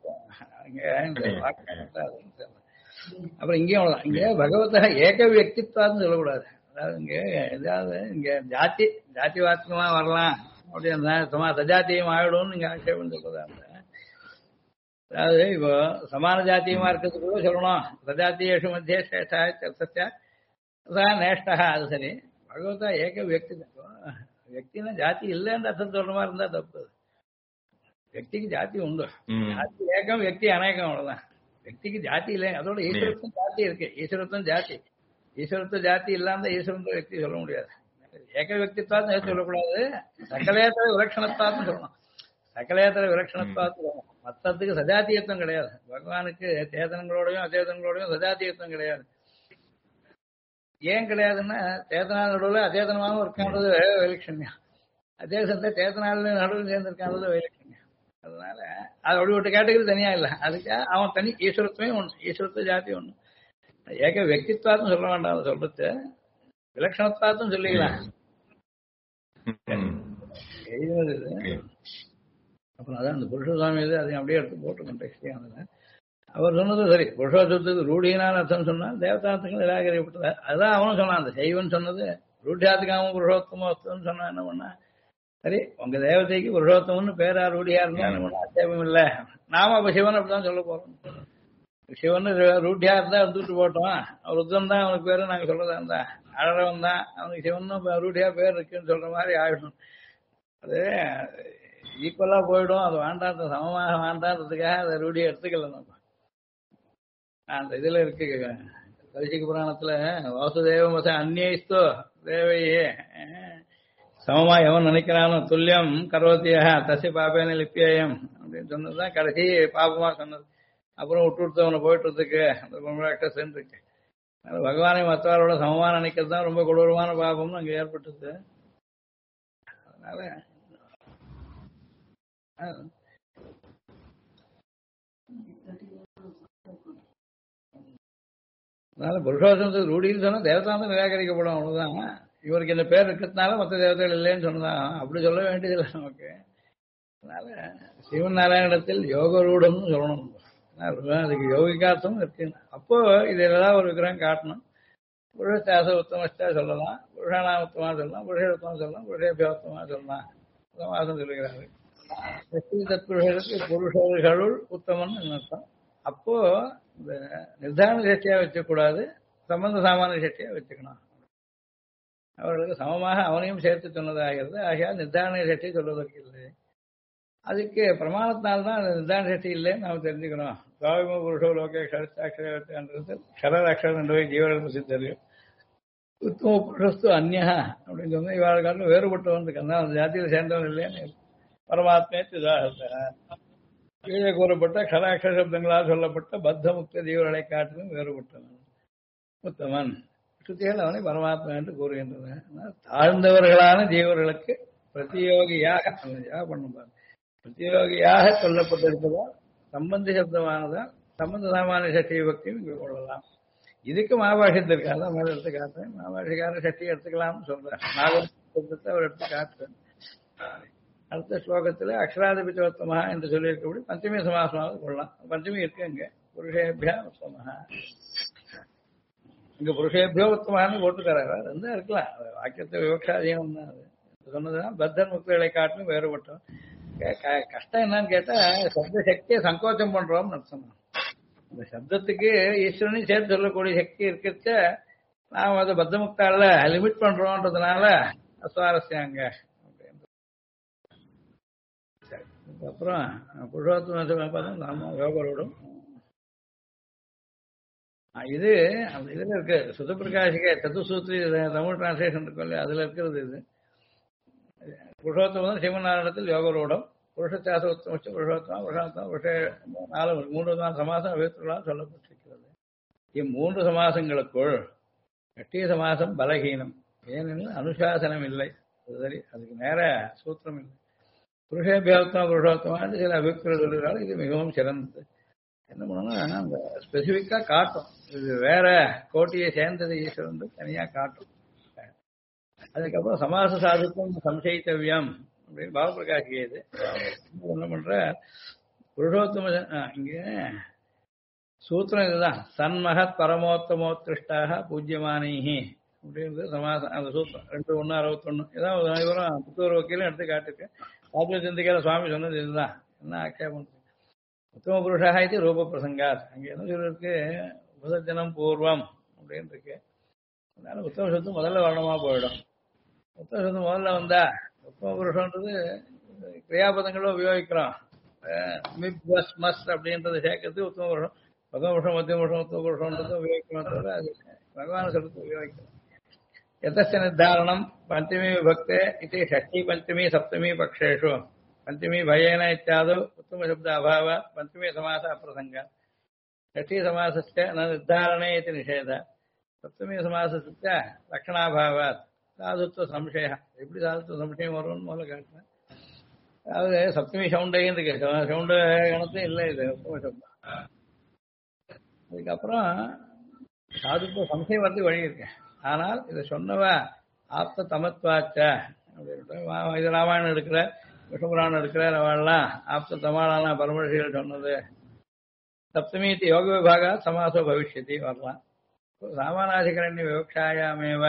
அப்புறம் இங்கேயும் அவ்வளவுதான். இங்க பகவத ஏக வியக்தித்வான்னு சொல்லக்கூடாது. அதாவது இங்க ஏதாவது இங்க ஜாதி வார்த்தகமா வரலாம் அப்படின்னு சஜாத்தியம் ஆயிடும்னு நீங்க ஆட்சேபம் சொல்றதா. அதாவது இப்போ சமான ஜாத்தியமா இருக்கிறது கூட சொல்லணும். சஜாத்தியேஷு மத்திய சேஷ்டா நேஷ்டா. அது சரி. பகவதா ஏக வியக்தி தான். வியக்தினா ஜாதி இல்லைன்னு அர்த்தம் சொல்ற மாதிரி இருந்தா தப்பு. வியக்திக்கு ஜாதி உண்டு. ஜாதி ஏகம் வியக்தி அநேகம். அவ்வளவுதான். வியக்திக்கு ஜாதி இல்லை. அதோட ஈஸ்வரத்தும் ஜாதி இருக்கு. ஈஸ்வரத்தும் ஜாதி. ஈஸ்வரத்துவ ஜாதி இல்லாம ஈஸ்வரத்துவ வியக்தி சொல்ல முடியாது. ஏக வியக்தித்வான்னு சொல்லக்கூடாது. சகலேத்தர விலட்சணத்வான்னு சொல்லணும். சகலேத்தர விலட்சணத்வான்னு சொல்லணும். மொத்தத்துக்கு சஜாத்தியத்துவம் கிடையாது. பகவானுக்கு சேதனங்களோடையும் அச்சேதனங்களோடையும் சஜாத்தியத்துவம் கிடையாது. ஏன் கிடையாதுன்னா சேதனா நடுவில் அச்சேதனமாகவும் இருக்கான்றது வைலட்சண்யம். அச்சேதனத்தை சேதனால நடுவில் சேர்ந்திருக்கான்றது வைலட்சண்யம். அதனால அது அப்படி ஒரு கேட்டகரி தனியா இல்லை. அதுக்கு அவன் தனி ஈஸ்வரத்துவம் ஒண்ணு. ஈஸ்வரத்துவ ஜாதி ஒண்ணு. ஏக வியக்தித்வாத்தும் சொல்ல வேண்டாம். சொல்றது விலட்சணத்தாத்தும் சொல்லிக்கலாம். அப்புறம் அதான் அந்த புருஷசுவாமி இது அதையும் அப்படியே எடுத்து போட்டுக்கணும் டெக்ஸ்ட். அவர் சொன்னது சரி. புருஷத்துக்கு ரூಢியினான அர்த்தம் சொன்னா தேவதார்த்தங்கள் நிராகரிக்கப்பட்டது. அதுதான் அவனும் சொன்னான். அந்த சைவன் சொன்னது ரூಢியாத்துக்காகவும் புருஷோத்தமத்துவம்னு சொன்னா என்ன பண்ணா சரி. உங்க தேவதைக்கு புருஷோத்தமம்னு பேரா ரூಢியா இருந்தா என்ன பண்ண ஆட்சேபம் இல்லை. நாம அப்ப சிவன் அப்படிதான் சொல்ல போறோம். சிவன் ரூಢியா இருந்தா இருந்துட்டு போட்டோம். அவர் ருத்ரன் தான் அவனுக்கு பேரு நாங்க சொல்றதா இருந்தா அழகவன் தான் அவனுக்கு சிவன் ரூಢியா பேர் இருக்குன்னு சொல்ற மாதிரி ஆயிடும். அது ஈக்குவலா போயிடும். அது வேண்டாம் சமமாக வேண்டான்றதுக்காக அதை ரூಢியா எடுத்துக்கல. நம்ம அந்த இதுல இருக்கு கலிசிக புராணத்துல வாசுதேவ அந்நியஸ்தோ தேவையே சமமா எவன் நினைக்கிறானோ துல்லியம் கரோத்தியா தசி பாப்பேன லிப்பியம் அப்படின்னு சொன்னதுதான் கடைசி பாப்பமா சொன்னது. அப்புறம் விட்டுடுத்தவனை போயிட்டுறதுக்கு அந்த சென்றிருக்கு. பகவானை மற்றவரோட சமமா நினைக்கிறது தான் ரொம்ப கொடூரமான பாபம்னு அங்க ஏற்பட்டது. அதனால புருஷோத்தமத்துக்கு ரூಢின்னு சொன்னா தேவதாந்தம் நிராகரிக்கப்படும். அவ்வளவுதான். இவருக்கு இந்த பேர் இருக்கிறதுனால மற்ற தேவதைகள் இல்லைன்னு சொன்னதான் அப்படி சொல்ல வேண்டியதில்லை நமக்கு. அதனால சிவன் நாராயணத்தில் யோக ரூடம்னு சொல்லணும். அதுக்கு யோகிகார்த்தம் இருக்கு. அப்போ இது ஏதாவது ஒரு விக்கிரகம் காட்டணும். புருஷாச உத்தமஸ்டா சொல்லலாம், புருஷானாமத்தமா சொல்லலாம், புருஷோத்தமா சொல்லலாம், புருஷேபியோத்தமா சொல்லலாம். சமாசம் சொல்லுகிறாரு. தத்புருஷருக்கு புருஷர்களுள் உத்தமன் அர்த்தம். அப்போ இந்த நிர்தாரண சக்தியா வச்சக்கூடாது, சம்பந்த சாமானிய சக்தியா வச்சுக்கணும். அவர்களுக்கு சமமாக அவனையும் சேர்த்து சொன்னதாகிறது. ஆகையால் நிர்தாரண சக்தி சொல்வதற்கு இல்லை. அதுக்கு பிரமாணத்தினால்தான் அந்த நிர்தாரண சக்தி இல்லைன்னு நாம் தெரிஞ்சுக்கணும். சுவாமிம புருஷோ லோகே க்ஷரஸ்தாட்சரன்றது க்ஷரர் அக்ஷரம் ரெண்டு ஜீவர்களுக்கு சித்தரியும். உத்தம புருஷஸ்து அந்யா அப்படின்னு சொன்னா இவாள் காட்டிலும் வேறுபட்டவன் இருக்கான். அந்த ஜாத்தியில சேர்ந்தவன் இல்லைன்னு பரமாத்மே கீழே கூறப்பட்ட க்ஷராட்சர சப்தங்களால் சொல்லப்பட்ட பத்த முக்த ஜீவர்களை காட்டிலும் வேறுபட்டவன் உத்தமன். ஸ்ருதிகள் அவனை பரமாத்மா என்று கூறுகின்றன. தாழ்ந்தவர்களான ஜீவர்களுக்கு பிரதியோகியாக பண்ணுவார். பிரதியோகியாக சொல்லப்பட்டிருப்பதால் சம்பந்த சப்தமானதால் சம்பந்த சாமானிய சக்தி பக்தியும் இங்கு கொள்ளலாம். இதுக்கு மகாபாஷ்யத்திற்கு அதான் மேல எடுத்து காட்டுறேன். மகாபாஷ்யக்காரர் சக்தியை எடுத்துக்கலாம்னு சொல்றேன். நாகத்தை அவர் எடுத்து காட்டுறேன். அடுத்த ஸ்லோகத்துல அக்ஷராதிபதியோத்தமா என்று சொல்லியிருக்கபடி பஞ்சமி சமாசமாக கொள்ளலாம். பஞ்சமி இருக்கு அங்க புருஷேபியா உத்தமஹா. இங்க புருஷேபியோ உத்தமான்னு போட்டுக்கிறாரு. இருந்தா இருக்கலாம். வாக்கியத்தை விவக்ஷாதியம் தான் அது சொன்னதுன்னா பத்தர் முக்திகளை காட்டிலும் வேறுபட்டோம். கஷ்டம் என்னன்னு கேட்டா சப்த சக்தியை சங்கோச்சம் பண்றோம்னு அர்த்தம். அந்த சப்தத்துக்கு ஈஸ்வரனையும் சேர்த்து சொல்லக்கூடிய சக்தி இருக்கிறச்ச நாம் அதை பத்தமுக்தால லிமிட் பண்றோம்ன்றதுனால அஸ்வாரஸ்யாங்க. அப்புறம் புருஷோத்தம நாம யோகரோடும் இது அந்த இதுல இருக்கு. சுதப்பிரகாஷிக சதுசூத்ரி தமிழ் டிரான்ஸ்லேஷன் இருக்குல்ல, அதுல இருக்கிறது இது. புருஷோத்தமம் சிவநாராயணத்தில் யோகரோடம் புருஷாச உத்தம புருஷோத்தமா புருஷோத்தமா புருஷ 3 சமாசம் அபித்துகளால் சொல்லப்பட்டிருக்கிறது. இம்மூன்று சமாசங்களுக்குள் கட்டிய சமாசம் பலகீனம். ஏனெனில் அனுசாசனம் இல்லை. சரி, அதுக்கு நேர சூத்திரம் இல்லை. புருஷேபியோத்தமா புருஷோத்தமா சில அபித்துகள் சொல்கிறார்கள். இது மிகவும் சிறந்தது. என்ன பண்ணணும்னா அந்த ஸ்பெசிபிக்கா காட்டும். இது வேற கோட்டியை சேர்ந்தது ஈஸ்வரன் தனியா காட்டும். அதுக்கப்புறம் சமாச சாதுக்கும் சம்சயித்தவியம் அப்படின்னு பாவபிரகாஷியது என்ன பண்ற புருஷோத்தம இங்க சூத்திரம் இதுதான். சன்மகத் பரமோத்தமோத்கிருஷ்டாக பூஜ்யமானீஹி அப்படின்றது சமாசம். அந்த சூத்திரம் 2:1:61 இதான் இவரும் புத்தூர் வக்கீலும் எடுத்து காட்டிருக்கேன். சாத்வ சிந்திக்கார சுவாமி சொன்னது இதுதான். என்ன ஆட்சேபம் உத்தம புருஷாக இது ரூப பிரசங்காத். அங்க என்ன சொல்லிருக்கு உபசர்ஜனம் பூர்வம் அப்படின்னு இருக்கு. அதனால உத்தம சொத்து முதல்ல வரணுமா போயிடும். உத்தம சொத்து முதல்ல வந்தா உத்தம புருஷன்றது கிரியாபதங்களும் உபயோகிக்கிறோம். மஸ் அப்படின்றது சேர்க்கறது உத்தம புருஷம். பிரதம புருஷம் மத்திய புருஷம் உத்தம புருஷன்றது உபயோகிக்கிறோம். தவிர அது பகவான சொல்றது உபயோகிக்கிறோம். எதஸ்ய நிர்தாரணம் பஞ்சமி விபக்தே இது ஷஷ்டி பஞ்சமி சப்தமி பக்ஷேஷு பஞ்சமி பயேன இத்தியாதோ உத்தம சப்த அபாவ பஞ்சமி சமாச அப்பிரசங்க ஷஷ்டி சமாசஸ்ய ந நிர்தாரணே இது நிஷேத சப்தமி சமாசஸ்ய லக்ஷணாபாவாத் சாதுத்வ சம்சய. எப்படி சாதுத்வ சம்சயம் வரும்னு முதல்ல காட்டுறேன். அதாவது சப்தமி சவுண்டையும் இருக்கு. சவுண்டு கணத்தையும் இல்லை இது உத்தம சப்தம். அதுக்கப்புறம் சாதுத்வ சம்சயம் வந்து வழி இருக்கு. ஆனால் இதை சொன்னவ ஆப்த தமத்வாச்ச அப்படின்னு இது ராமாயணம் எடுக்கிற விஷ்ணுபுராணம் எடுக்கிற அவெல்லாம் ஆப்த தமாளான பரமர்ஷிகள் சொன்னது. சப்தமி யோக விபாகா சமாசோ பவிஷ்யதி வரலாம். ராமாநாதிகரண்ய விவக்ஷாயாமேவ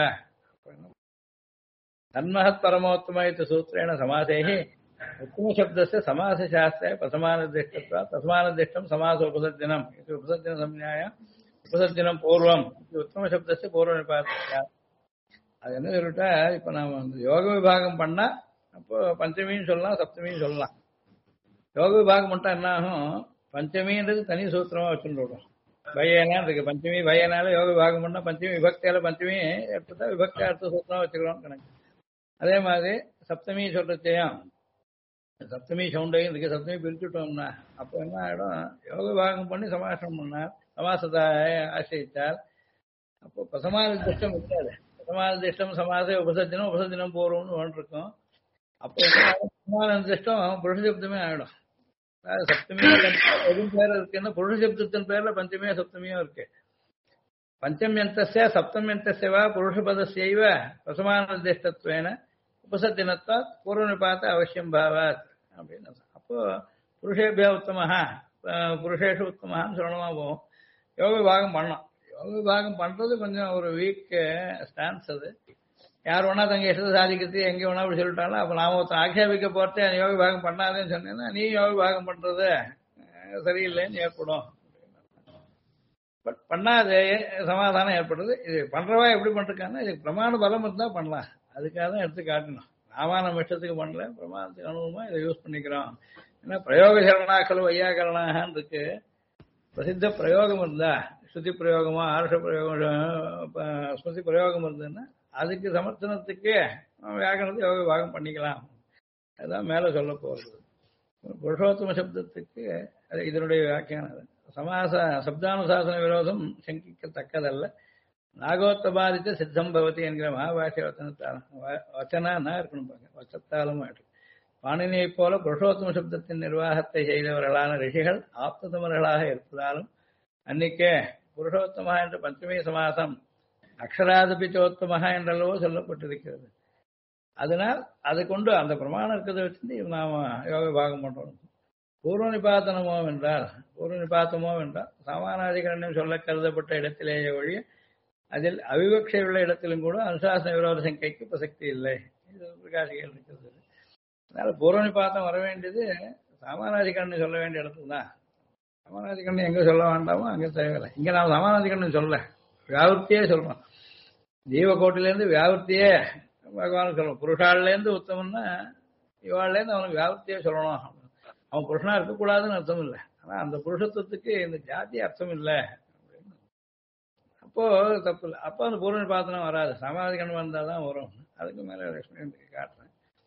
தன்மஹத் பரமோத்தம இது சூத்திரேண சமாசேஹி உத்தம சப்தஸ்ய சமாச சாஸ்திரே பிரசமானதிஷ்டத்வா தஸ்மானதிஷ்டம் சமாச உபசர்ஜனம் இது உபசர்ஜன சம்ஞாய உபசர்ஜனம் பூர்வம் உத்தம சப்தஸ்ய பூர்வ நிபாத்தியா. அது என்ன சொல்லிட்டா இப்ப நாம யோக விபாகம் பண்ணா அப்போ பஞ்சமின்னு சொல்லலாம் சப்தமின்னு சொல்லலாம். யோக விபாகம் மட்டும் என்ன ஆகும், பஞ்சமின்றது தனி சூத்திரமா வச்சுருக்கோம். பையனா இருக்கு பஞ்சமி பையனால யோக விபாகம் பண்ணா பஞ்சமி விபக்தியால பஞ்சமி எடுத்துட்டா விபக்தி அடுத்த சூத்திரமா வச்சுக்கிறோம் கணக்கு. அதே மாதிரி சப்தமி சொல்றச்சையும் சப்தமி சவுண்டையும் இருக்கு. சப்தமி பிரிச்சுட்டோம்னா அப்போ என்ன ஆயிடும், யோக விபாகம் பண்ணி சமாசனம் பண்ணார் சமாசத்தை ஆசிரித்தார். அப்போ பிரசமாதிஷ்டம் இருக்காது. பிரசமாதிஷ்டம் சமாச உபசர்ஜனம் உபசர்ஜனம் பூர்வம்னு இருக்கும். அப்போ பிரசமாதிஷ்டம் புருஷசப்தமே ஆயிடும். சப்தமியும் எதுவும் பேர் இருக்குன்னா புருஷசப்தத்தின் பேர்ல பஞ்சமியா சப்தமியும் இருக்கு. பஞ்சமியந்தஸ்ய சப்தமியந்தஸ்ய வா புருஷபதஸ்யைவ பிரசமானதிஷ்டத்வேன உபசத்தினத்வாத் பூர்வநிபாத்த அவசியம் பாவாத் அப்படின்னு. அப்போ புருஷேபியா உத்தமஹா புருஷேஷு உத்தமஹான்னு சொல்லணுமா போகும். யோக விபாகம் பண்ணலாம். யோக விபாகம் பண்றது கொஞ்சம் ஒரு வீக் ஸ்டான்ஸ். அது யார் வேணா தங்க இஷ்டத்தை சாதிக்கிறது எங்க வேணா அப்படி சொல்லிட்டாலும் அப்ப நாம ஒருத்தன் ஆட்சேபிக்க போறதே யோக விபாகம் பண்ணாதேன்னு சொன்னேன்னா நீ யோக விபாகம் பண்றது சரியில்லைன்னு ஏற்படும். பட் பண்ணாதே சமாதானம் ஏற்படுறது. இது பண்றவா எப்படி பண்றாங்கன்னா இதுக்கு பிரமாண பலம் இருந்தா பண்ணலாம். அதுக்காக தான் எடுத்து காட்டணும். நாம நம்ம இஷ்டத்துக்கு பண்ணல, பிரமாணத்துக்கு அனுபவமா இதை யூஸ் பண்ணிக்கிறோம். ஏன்னா பிரயோக சரணாக்கள் வையாகரணான்னு இருக்கு. பிரசித்த பிரயோகம் இருந்தா ஸ்ருதி பிரயோகமா ஆருஷ பிரயோகம் ஸ்மிருதி பிரயோகம் இருந்ததுன்னா அதுக்கு சமர்த்தனத்துக்கு வியாகரணத்தை யோக விபாகம் பண்ணிக்கலாம். அதுதான் மேல சொல்ல போறது. புருஷோத்தம சப்தத்துக்கு இதனுடைய வியாக்கியானம். சமாச சப்தானுசாசன விரோதம் சங்கிக்கத்தக்கதல்ல. நாகோத்தபாதித்த சித்தம் பவதி என்கிற மகாபாஷ்ய வச்சனா இருக்கணும். வச்சத்தாலும் பாணினியை போல புருஷோத்தம சப்தத்தின் நிர்வாகத்தை செய்தவர்களான ரிஷிகள் ஆப்ததமர்களாக இருப்பதாலும் அன்னைக்கே புருஷோத்தமா என்ற பஞ்சமி சமாசம் அக்ஷராதபி சோத்தமஹா என்றளவோ சொல்லப்பட்டிருக்கிறது. அதனால் அதை கொண்டு அந்த பிரமாணம் இருக்கிறத வச்சு நாம யோக விபாகம் பண்றோம். பூர்வ நிபாத்தனமோ என்றால் சமானாதிகரண்யம் சொல்ல கருதப்பட்ட இடத்திலேயே ஒழிய அதில் அவிவக்ஷை உள்ள இடத்திலும் கூட அனுசாசன விரோத சங்கைக்கு பிரசக்தி இல்லை. இது பிரகாசிகள் இருக்கிறது. அதனால பூர்வ நிபாத்தம் வர வேண்டியது சமானாதிகரண்யம் சொல்ல வேண்டிய இடத்துல தான். சமானாதிகரண்யம் எங்க சொல்ல வேண்டாமோ அங்க தேவையில்லை. இங்க நாம் சமானாதிகரண்யம் சொல்ல வியாவிருத்தியே சொல்றோம். ஜீவகோட்டிலேருந்து வியாவிருத்தியே பகவான் சொல்லணும். புருஷாலேருந்து உத்தமன்னா இவாள்லேருந்து அவனுக்கு வியாவிருத்தியே சொல்லணும். அவன் புருஷனா இருக்கக்கூடாதுன்னு அர்த்தம் இல்லை. ஆனா அந்த புருஷத்துவத்துக்கு இந்த ஜாதி அர்த்தம் இல்லை அப்படின்னு. அப்போ தப்பு இல்லை. அப்போ அந்த பூர்வ நிபாத்தனம் வராது. சமாதிகரணம் வந்தால் தான் வரும். அதுக்கு மேலே லட்சுமி காட்டுறேன்.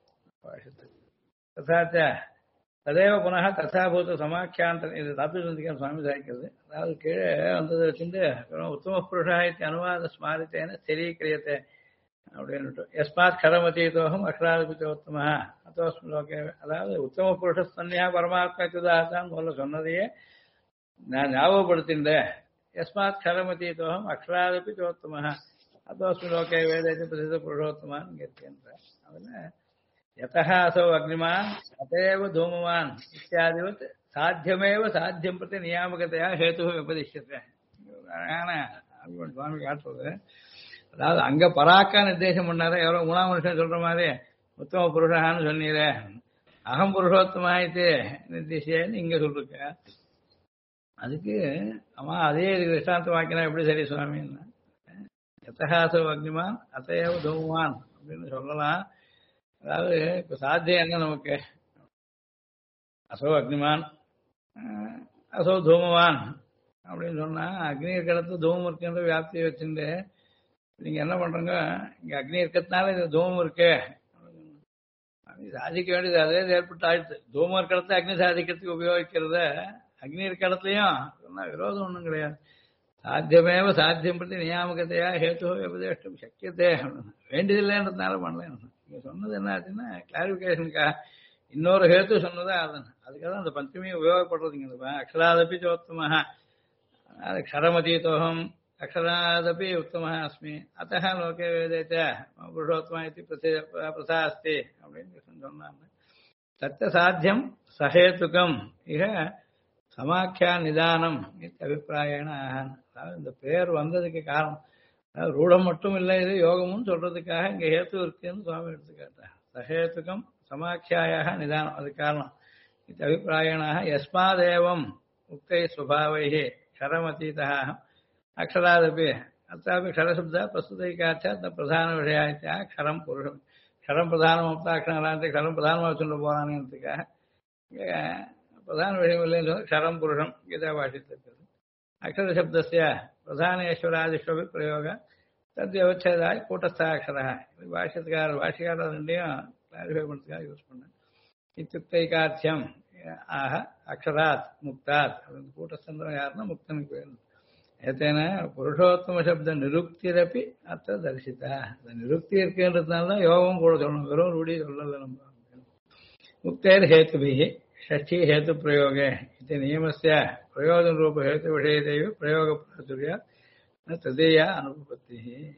ததாச்ச ததேவ புனக ததாபூத சமாக்கியாந்தம். இது தாத்விக சுவாமி சாய்க்கிறது. அதாவது கீழே வந்ததை வச்சுட்டு உத்தம புருஷா அனுவாத ஸ்மாரித்தேன ஸ்திரீக்கிரியத்தை அப்படின்ட்டு எஸ்மாத் கரமதீதோகம் அக்ஷராதிபதி உத்தம அத்தோஸ்மி லோகே. அதாவது உத்தம புருஷஸ்தன்யா பரமாத்மக்குதாதான் முதல்ல சொன்னதையே நான் ஞாபகப்படுத்தின்றேன். எஸ்மாத் கரமதீதோகம் அக்ஷராதிபதி உத்தம அத்தோஸ்மி லோகே வேதேஜ பிரசித்த புருஷோத்தமான்னு கேட்கின்ற. அதுல யதஹ அசௌ அக்னிமான் அதேவ தூமவான் இத்தியாதிவத் சாத்தியமேவ சாத்தியம் பிரதி நியாமகத்தையா ஹேத்து விபதிஷ்யத்தை. அழகான சுவாமி காட்டுறது. அதாவது அங்க பராக்கா நிர்தேசம் பண்ணாரு. எவ்வளவு மூணாம் மனுஷன் சொல்ற மாதிரி உத்தம புருஷான்னு சொன்னீரே, அகம் புருஷோத்தமாயிட்டு நிர்தேசியன்னு இங்க சொல்லிருக்க. அதுக்கு ஆமா அதே இதுக்கு திஷ்டாந்தம் வாக்கினா எப்படி சரி சுவாமின்னா யதஹாசோ அக்னிமான் அத்தையவ தூமவான் அப்படின்னு சொல்லலாம். அதாவது இப்ப சாத்தியம் என்ன நமக்கு? அசோ அக்னிமான் அசோ தூமவான் அப்படின்னு சொன்னா அக்னி இருக்கிறது தூமம் இருக்குன்ற வியாப்தியை வச்சுட்டு நீங்க என்ன பண்றீங்க? இங்க அக்னி இருக்கிறதுனால இந்த தூமம் இருக்கு சாதிக்க வேண்டியது அதே ஏற்பட்டு ஆயிடுச்சு. தூமம் இருக்கிறத அக்னி சாதிக்கிறதுக்கு உபயோகிக்கிறத அக்னி இருக்கிற இடத்துலயும் சொன்னா விரோதம் ஒண்ணும் கிடையாது. சாத்தியமேவ சாத்தியம் பற்றி நியாமகத்தையா ஹேத்து உபதேஷ்டம் சக்கியத்தே வேண்டியதில்லைன்றதுனால பண்ணல. நீங்க சொன்னது என்ன ஆச்சுன்னா கிளாரிபிகேஷனுக்கா இன்னொரு ஹேத்து சொன்னதா அதுக்காக அந்த பஞ்சமி உபயோகப்படுறதுங்க. அக்ஷராதபி சோத்தமஹ க்ஷரமதீதோகம் அக்ஷராதபி உத்தமஹ அஸ்மி அத்தஹ லோகே வேதேச்ச புருஷோத்தமா இது பிரசா அஸ்தி அப்படின்னு சொன்னாங்க. தத்த சாத்தியம் சஹேத்துகம் இக சமாக்கியா நிதானம் அபிப்பிராயன. அதாவது இந்த பேர் வந்ததுக்கு காரணம் அதாவது ரூடம் மட்டும் இல்லை, இது யோகமும் சொல்றதுக்காக இங்க ஹேத்து இருக்குன்னு சுவாமி எடுத்துக்காட்டார். சஹேத்துகம் சமாக்கியாயாக நிதானம் அது காரணம். இது அபிப்பிராயணாக யஸ்மாதேவம் உக்தை சுபாவைஹி க்ஷரமதீதா அக்ஷராதபி அத்தாபி க்ஷரசப்தா பிரஸ்துதைக்காச்ச பிரதான விஷயா க்ஷரம் புருஷம். க்ஷரம் பிரதானம் அப்தாட்சணாந்தி க்ஷரம் பிரதானமாக சொல்ல போறானுன்றதுக்காக பிரதான விஷயம் இல்லைன்னு சொல்லி க்ஷரம் புருஷம் கீதா பாஷித்திருக்கிறது. அக்ஷர சப்தஸ்ய பிரதானேஸ்வராதிஷ்வபி பிரயோக தத் விவச்சேதாய் கூட்டஸ்தாட்சரா. இது பாஷிகாரர் ரெண்டையும் கிளாரிஃபை பண்ணுறதுக்காக யூஸ் பண்ணேன். இத்தியுக்தைகார்த்தியம் ஆக அக்ஷராத் முக்தாத். கூட்டஸ்தந்திரம் யாருன்னா முக்தனுக்கு பேர். ஏத்தேன புருஷோத்தம சப்த நிருக்திரப்பி அத்த தரிசித்தா. அந்த நிருக்தி இருக்குன்றதுனால தான் யோகம் கூட சொல்லணும், வெறும் ரூடி சொல்லல. நம்ம முக்தேர் ஹேத்துபிஹி ஷஷ்டி ஹேத்து பிரயோகே இது நியமஸ்ய பிரயோஜன ரூப ஹேத்து விஷயத்தையோ பிரயோக பிராச்சுர்யா तदीया अनुपत्ति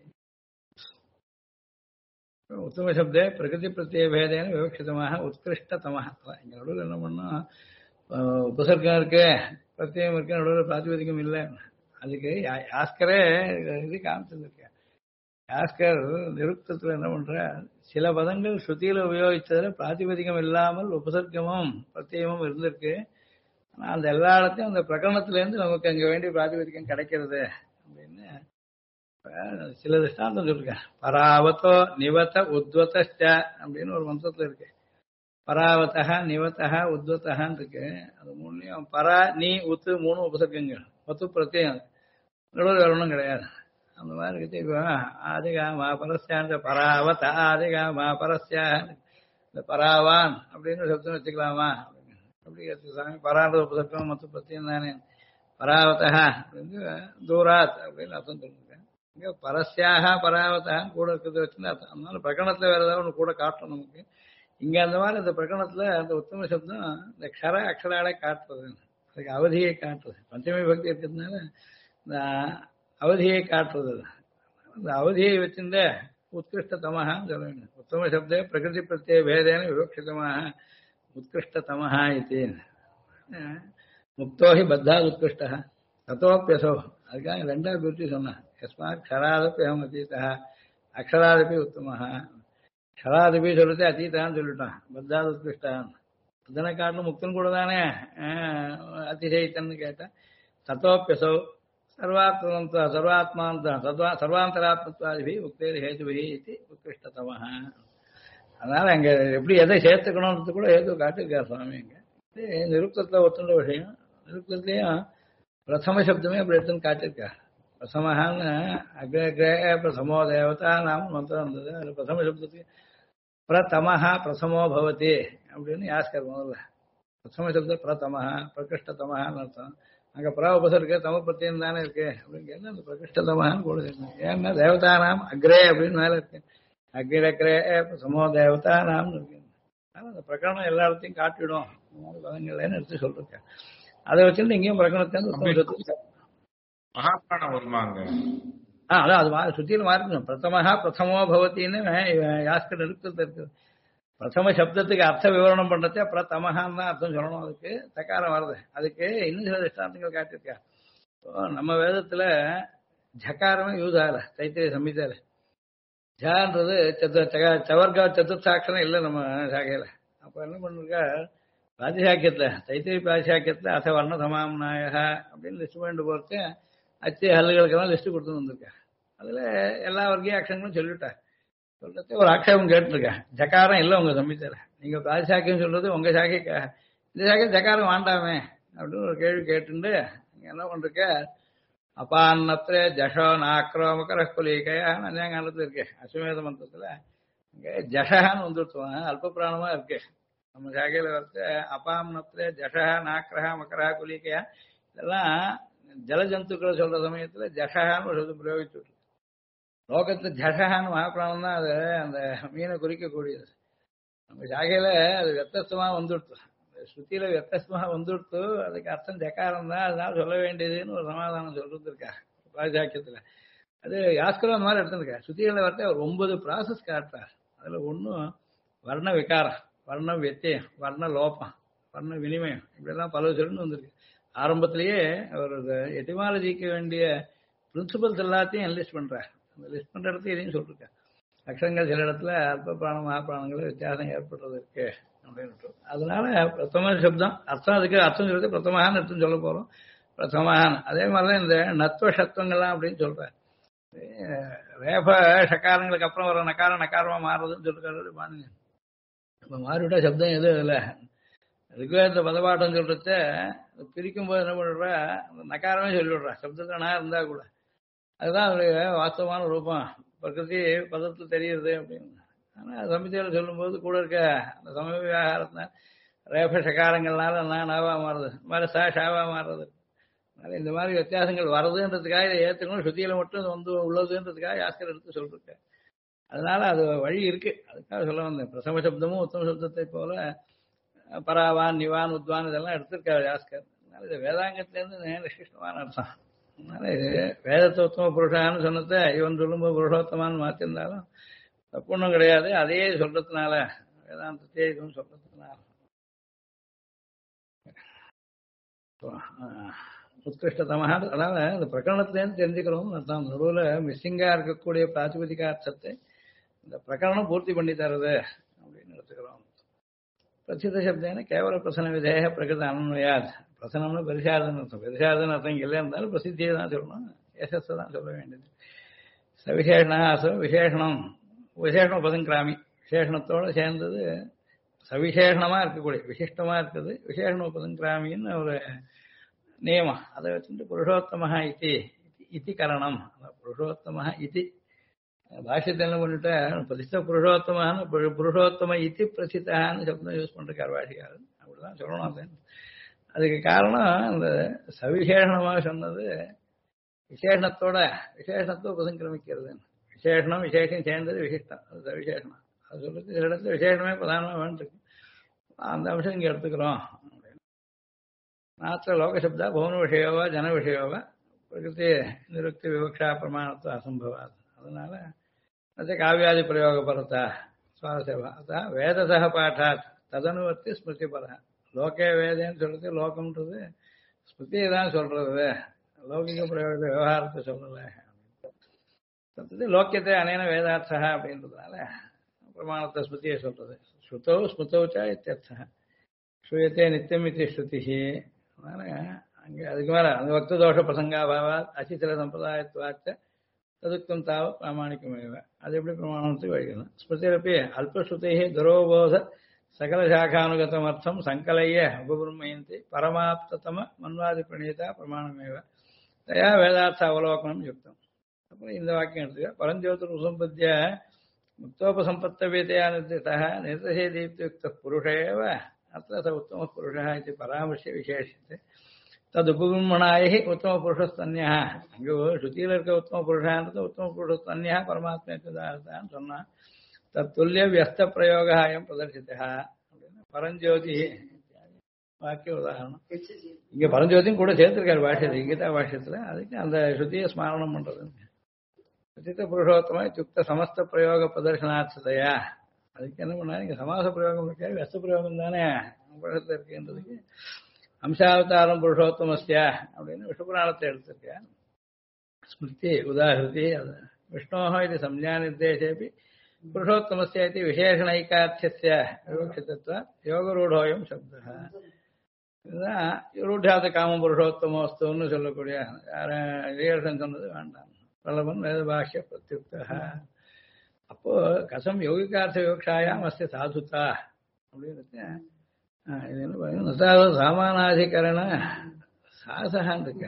उत्तम शब्दे प्रकृति प्रत्यय भेदेन विवक्षितமாக उत्कृष्टतमः இங்க நடுவில் என்ன பண்ணா உபசர்க்கம் இருக்கு பிரத்யேகம் இருக்கு நடுவில் பிராதிபதிகம் இல்லை அதுக்கு யாஸ்கரே இது காமிச்சிருக்க யாஸ்கர் நிருக்தத்துல என்ன பண்ற சில பதங்கள் ஸ்ருதியில உபயோகிச்சதுல பிராதிபதிகம் இல்லாமல் உபசர்க்கமும் பிரத்யேகமும் இருந்திருக்கு ஆனா அந்த எல்லா இடத்தையும் அந்த பிரகரணத்துல இருந்து நமக்கு அங்க வேண்டிய பிராதிபதிகம் கிடைக்கிறது அப்படின்னு சில திஷ்டாந்தம் சொல்லிருக்கேன் பராவத்தோ நிவத்த உத்வத்த அப்படின்னு ஒரு மந்திரத்துல இருக்கு பராவத்தா நிவத்தா உத்வத்தகான்னு இருக்கு அது மூணுலயும் பரா நீ உத்து மூணு உபசர்க்கங்கள் ஒத்து பிரத்யேகம் நடுவில் வேற ஒன்றும் கிடையாது அந்த மாதிரி இருக்கு இப்போ ஆதிகாமா பரஸ்யான்ற பராவத் ஆதிகாமா பரஸ்யா இந்த பராவான் அப்படின்னு சப்தம் வச்சுக்கலாமா அப்படி சாமி பராத உபசர்க்கம் மொத்த பிரத்யம் தானே பராவத்தா அப்படின்னு தூராத் அப்படின்னு அர்த்தம் சொல்லிருக்கேன் இங்க பரஸ்யாக பராவத்தான் கூட இருக்கிறத வச்சுன்னு அர்த்தம் அதனால பிரகடனத்துல வேற ஏதாவது ஒன்று கூட காட்டும் நமக்கு இங்க அந்த மாதிரி இந்த பிரகடனத்துல அந்த உத்தம சப்தம் இந்த க்ஷர அக்ஷராலே காட்டுறது அதுக்கு அவதியை காட்டுறது பஞ்சமி பக்தி இருக்கிறதுனால இந்த அவதியை காட்டுறது அந்த அவதியை வச்சிருந்த உத்கிருஷ்டதமஹான்னு சொல்ல வேண்டும் உத்தம சப்தே பிரகிருதி பிரத்யய பேதேன விவக்ஷிதமாக உத்கிருஷ்டதமஹா இது முக்தோ ஹி பத்தா உத்கிருஷ்ட தத்தோப்பியசோ அதுக்காக ரெண்டாவது குறித்து சொன்னேன் யஸ்மாத் க்ஷராதப்பி அகம் அதீதா அக்ஷராதப்பி உத்தமஹா க்ஷராதப்பி சொல்லிட்டு அதீதான்னு சொல்லிட்டான் பத்தாது உத்கிருஷ்டான் அதனை காட்டிலும் முக்தன் கூட தானே அதிசயித்தன்னு கேட்டேன் தத்தோப்பியசோ சர்வாந்தராத்மத்வாதிபி உக்தேர் ஹேதுபி இது உத்கிருஷ்டதமஹ அதனால அங்க எப்படி எதை சேர்த்துக்கணும்ன்றது கூட ஹேது காட்டிருக்கார் சுவாமி அங்க இது நிருக்தத்துல ஒத்துண்ட விஷயம் நிருக்தத்திலையும் பிரதம சப்தமே அப்படி எடுத்துன்னு காட்டிருக்கார் பிரசமஹான்னு அக்ரே பிரசமோ தேவதா நாம மந்திரம் இருந்தது அது பிரதம சப்தத்துக்கு பிரதமஹா பிரசமோ பவதி அப்படின்னு யாஸ்கர் முதல்ல பிரதம சப்தம் பிரதமஹா பிரகிருஷ்டதமஹான்னு அர்த்தம் அங்க புறா உபசர்க்க தமிழ் பிரத்தியம் தானே இருக்கு அப்படின்னு கேட்டா அந்த பிரகிருஷ்டதமான்னு கூட இருக்கு ஏன்னா தேவதானாம் அக்ரே அப்படின்னு மேல இருக்கு அக்ரே சமோ தேவதானாம்னு இருக்கு அதனால அந்த பிரகடனம் எல்லா இடத்தையும் காட்டிடும் இந்த மாதிரி பதங்கள்லன்னு எடுத்து சொல்லிருக்கேன் அதை வச்சுட்டு இங்கேயும் பிரகடனத்தை மகாபிராணம் வருமாங்க அதான் அது சுத்தியில மாறிக்கணும் பிரதமஹா பிரதமோ பவத்தின்னு யாஸ்கர் நிருக்தத்தை இருக்குது பிரதம சப்தத்துக்கு அர்த்த விவரணம் பண்றதே பிரதமஹான்னு தான் அர்த்தம் சொல்லணும் அதுக்கு தக்காரம் வருது அதுக்கு இன்னும் சில திஷ்டாந்தங்கள் காட்டியிருக்கா நம்ம வேதத்துல ஜகாரமே யூஸ் ஆகல தைத்திரிய சம்ஹிதையில ஜான்றது சவர்கா சதுர்த்தாட்சரம் இல்லை நம்ம சாகையில அப்ப என்ன பண்ணிருக்கா ராஜசாக்கியத்துல தைத்திரிய ராஜசாக்கியத்துல அச வர்ண சமாம்நாயக அப்படின்னு லிஸ்ட் பண்ணிட்டு போறது அச்சு ஹல்லுகளுக்கெல்லாம் லிஸ்ட் கொடுத்துன்னு வந்திருக்கா அதுல எல்லா வர்க்கீய அக்ஷரங்களும் சொல்லிவிட்டா சொல்றது ஒரு ஆட்சேபம் கேட்டிருக்கேன் ஜக்காரம் இல்லை உங்க சம்ஹிதையில நீங்க ராஜசாக்கியம் சொல்றது உங்க சாக்கைக்கா இந்த சாக்கை ஜக்காரம் வேண்டாமே அப்படின்னு ஒரு கேள்வி கேட்டுண்டு நீங்க என்ன பண்றீங்க அப்பான்னத்திர ஜஷோ நாக்ரோமகர குலிகையான்னு அஞ்சாங்காலத்துல இருக்கு அஸ்வமேத மந்திரத்துல இங்க ஜஷகான்னு வந்துருத்துவாங்க அல்ப பிராணமா இருக்கு நம்ம சாகையில வந்து அப்பாம்னத்திர ஜஷா நாக்ரஹா மக்கரா குலிகையா இதெல்லாம் ஜலஜந்துக்களை சொல்ற சமயத்துல ஜஷகான்னு ஒரு சொல்ல பிரயோகிச்சு லோகத்துல ஜஷகான்னு மகாபிராணம் தான் அது அந்த மீனை குறிக்கக்கூடியது நம்ம சாகையில அது வித்தியஸ்தமா வந்துடுத்து ஸ்ருதியில வித்தியஸ்தமா வந்துடுத்து அதுக்கு அர்த்தம் ஜக்காரம் தான் அதனால சொல்ல வேண்டியதுன்னு ஒரு சமாதானம் சொல்லிட்டு இருக்கா ராஜாக்கியத்துல அது யாஸ்கரம் அந்த மாதிரி எடுத்துருக்கா ஸ்ருதிகளை வரத்த ஒரு 9 ப்ராசஸ் காட்டுறார் அதுல ஒன்றும் வர்ண விகாரம் வர்ண வெத்தியம் வர்ண லோபம் வர்ண வினிமயம் இப்படிலாம் பல சொல்லுன்னு வந்திருக்கு ஆரம்பத்திலேயே அவர் எட்டிமாலஜிக்கு வேண்டிய பிரின்சிபல்ஸ் எல்லாத்தையும் என்லிஸ்ட் பண்றார் அந்த லிஸ்ட் பண்ற இடத்துல இதையும் சொல்லிருக்கேன் அக்ஷரங்கள் சில இடத்துல அல்ப பிராணம் மகாபிராணங்கள் வித்தியாசம் ஏற்படுறது இருக்கு அப்படின்னு அதனால பிரதம சப்தம் அர்த்தம் அதுக்கு அர்த்தம் சொல்றது பிரதமகான்னு அர்த்தம் சொல்ல போறோம் பிரதமகான் அதே மாதிரிதான் இந்த நத்வ சத்துவங்கள்லாம் அப்படின்னு சொல்றேன் ரேப சக்காரங்களுக்கு அப்புறம் வர நக்காரமா மாறுறதுன்னு சொல்லிருக்காரு பாருங்க இப்ப மாறிவிட்டா சப்தம் எதுவும் இல்லை ரிக்வேத பதபாட்டம் சொல்றத பிரிக்கும் போது என்ன பண்ற அந்த நக்காரமே சொல்லிவிடுறா சப்தத்தனா இருந்தா கூட அதுதான் அவருடைய வாஸ்தவமான ரூபம் பிரகிருதி பதத்துல தெரியுது அப்படின்னு ஆனா சமிதியில சொல்லும் போது கூட இருக்க அந்த சமய விவகாரத்தினால ரேப சகாரங்கள்னால நாவா மாறுது இந்த மாதிரி ஷாவா மாறுறது அதனால இந்த மாதிரி வித்தியாசங்கள் வருதுன்றதுக்காக இதை ஏற்றுக்கணும் சுத்தியில மட்டும் வந்து உள்ளதுன்றதுக்காக யாஸ்கர் எடுத்து சொல்லிருக்கேன் அதனால அது வழி இருக்கு அதுக்காக சொல்ல வந்தேன் பிரசம சப்தமும் உத்தம சப்தத்தை போல பராவான் நிவான் உத்வான் இதெல்லாம் எடுத்திருக்காரு யாஸ்கர் அதனால இது வேதாங்கத்திலேருந்து விசிஷ்டமான அர்த்தம் அதனால இது வேதத்தை உத்தம புருஷான்னு சொன்னதை இவன் சொல்லும்போது புருஷோத்தமான்னு மாற்றிருந்தாலும் தப்பு ஒன்றும் கிடையாது. அதையே சொல்றதுனால வேதாந்தத்தையே இதுவும் சொல்றதுனால உத்கிருஷ்டதமாக, அதனால இந்த பிரகரணத்திலேருந்து தெரிஞ்சுக்கிறோம் அர்த்தம். நடுவில் மிஸ்ஸிங்கா இருக்கக்கூடிய பிராதிபதிகார்த்தத்தை இந்த பிரகரணம் பூர்த்தி பண்ணி தருது அப்படின்னு எடுத்துக்கிறோம். பிரசித்த சப்தேன கேவல பிரசன விதேக பிரகிருத அனன்வயாத். பிரசனம்னு பெரிசாரதன் அர்த்தம். பெரிசாரதன் அர்த்தம் இங்கே இருந்தாலும் பிரசித்தியை தான் சொல்லணும், யசஸை தான் சொல்ல வேண்டியது. சவிசேஷனா விசேஷனம் விசேஷண உபசங்கிராமி, விசேஷணத்தோடு சேர்ந்தது சவிசேஷணமா இருக்கக்கூடிய விசிஷ்டமா இருக்குது. விசேஷண உபசங்கிராமின்னு ஒரு நியமம், அதை வச்சுட்டு புருஷோத்தமஹா இத்தி கரணம். புருஷோத்தமஹா இத்தி பாஷ்யத்தை என்ன பண்ணிட்ட பிரசித்த புருஷோத்தமான புருஷோத்தம இத்தி பிரசித்தான்னு சப்தம் யூஸ் பண்றாரு பாஷிக்காரன். அப்படிதான் சொல்லணும். அது அதுக்கு காரணம் அந்த சவிசேஷணமாக சொன்னது விசேஷணத்தோட விசேஷணத்தை உபசங்கிரமிக்கிறது. விசேஷணம் விசேஷம் சேர்ந்தது விசிஷ்டம், அது சவிசேஷனம். அது சொல்றது சில இடத்துல விசேஷமே பிரதானமாக வேண்டியிருக்கு. அந்த அம்சம் இங்கே எடுத்துக்கிறோம். மாத்திர லோகசப்தா பௌன விஷயோவா ஜன விஷயோவா பிரகிருதி நிருக்தி விவக்ஷா பிரமாணத்துவ அசம்பவாது. அதனால அது காவியாதி பிரயோக பரத்தா சுவாரஸ்யவா அதான் வேதசக பாட்டாத் ததனுவர்த்தி ஸ்மிருதி பர. லோகே வேதேன்னு சொல்றது லோகம்ன்றது ஸ்மிருதியை தான் சொல்றது, லௌகிக பிரயோக விவகாரத்தை சொல்லல. லோக்கியத்தை அனேன வேதார்த்தா அப்படின்றதுனால பிரமாணத்தை ஸ்மிருதியை சொல்றது. ஸ்ருதோ ஸ்மிருதௌச்சா இத்தியர்த்தா ஸ்ரூயத்தே நித்தியம் இத்தி ஸ்ருதி. அதனால அங்கே அதுக்கு மேல அந்த வக்த தோஷ பிரசங்காபாவா அசிசில சம்பிரதாயத்துவாச்ச ததுக்தம் தாவ பிராமணிக்கமேவ. அது எப்படி பிரமாணத்துக்கு வழிக்கணும். ஸ்மிருதிரப்பி அல்பஸ்ருதை துரோபோத சகல சாகானுகதமர்த்தம் சங்கலைய உபபிரமயந்தி பரமாப்ததம மன்வாதி பிரணீதா பிரமாணமேவ தயா வேதார்த்த அவலோகனம் யுக்தம். அப்புறம் இந்த வாக்கியம் எடுத்துக்க பரஞ்சோதிர் உசம்பத்திய முக்தோபசம்பத்தவியதையா நிர்திதः நிர்தசே தீப்தியுக்த புருஷேவ அத்த ச உத்தம புருஷः இது பராமர்சிய விசேஷத்தை ததுபகுமணாயி உத்தம புருஷஸ்தன்யா. அங்கே ஸ்ருதியில் இருக்க உத்தம புருஷான்றது உத்தம புருஷஸ்தன்யா பரமாத்மேதான் சொன்னான். தத்துல்ய வியஸ்த பிரயோகம் பிரதர்சித்தா அப்படின்னு பரஞ்சோதி வாக்கிய உதாரணம். இங்க பரஞ்சோதியும் கூட சேர்த்திருக்காரு பாஷ்யத்தில், கீதா பாஷ்யத்துல. அதுக்கு அந்த ஸ்ருதியை ஸ்மரணம் பண்றது. பிரசித்த புருஷோத்தம யுக்த சமஸ்த பிரயோக பிரதர்சனார்த்ததையா. அதுக்கு என்ன பண்ணா இங்க சமாச பிரயோகம் இருக்காரு, வெஸ்த பிரயோகம் தானே உபநிஷத்துல இருக்குன்றதுக்கு அம்சாவதாரம் புருஷோத்தமஸ்யா அப்படின்னு விஷ்ணுபுராணத்தை எடுத்திருக்க ஸ்மிருதி உதாகிருதி. அது விஷ்ணோஹ இது சம்ஞா நிர்தேசேபி புருஷோத்தமஸ்ய இது விசேஷணைக்கார்த்திய விவக்ஷிதத்வ யோகரூಢோயம் சப்தः. இதுதான் ரூಢாத காம புருஷோத்தமோஸ்துன்னு சொல்லக்கூடிய யாரும் சொன்னது வேண்டாம். பிரலபன் வேதபாஷ்ய பிரத்யுக்தः. அப்போ கசம் யோகிகார்த்த விவக்ஷாயாம் அஸ்ய சாதுதா அப்படின்னு இது என்ன பாருங்க, சாமானாதிகரண சாசகான் இருக்க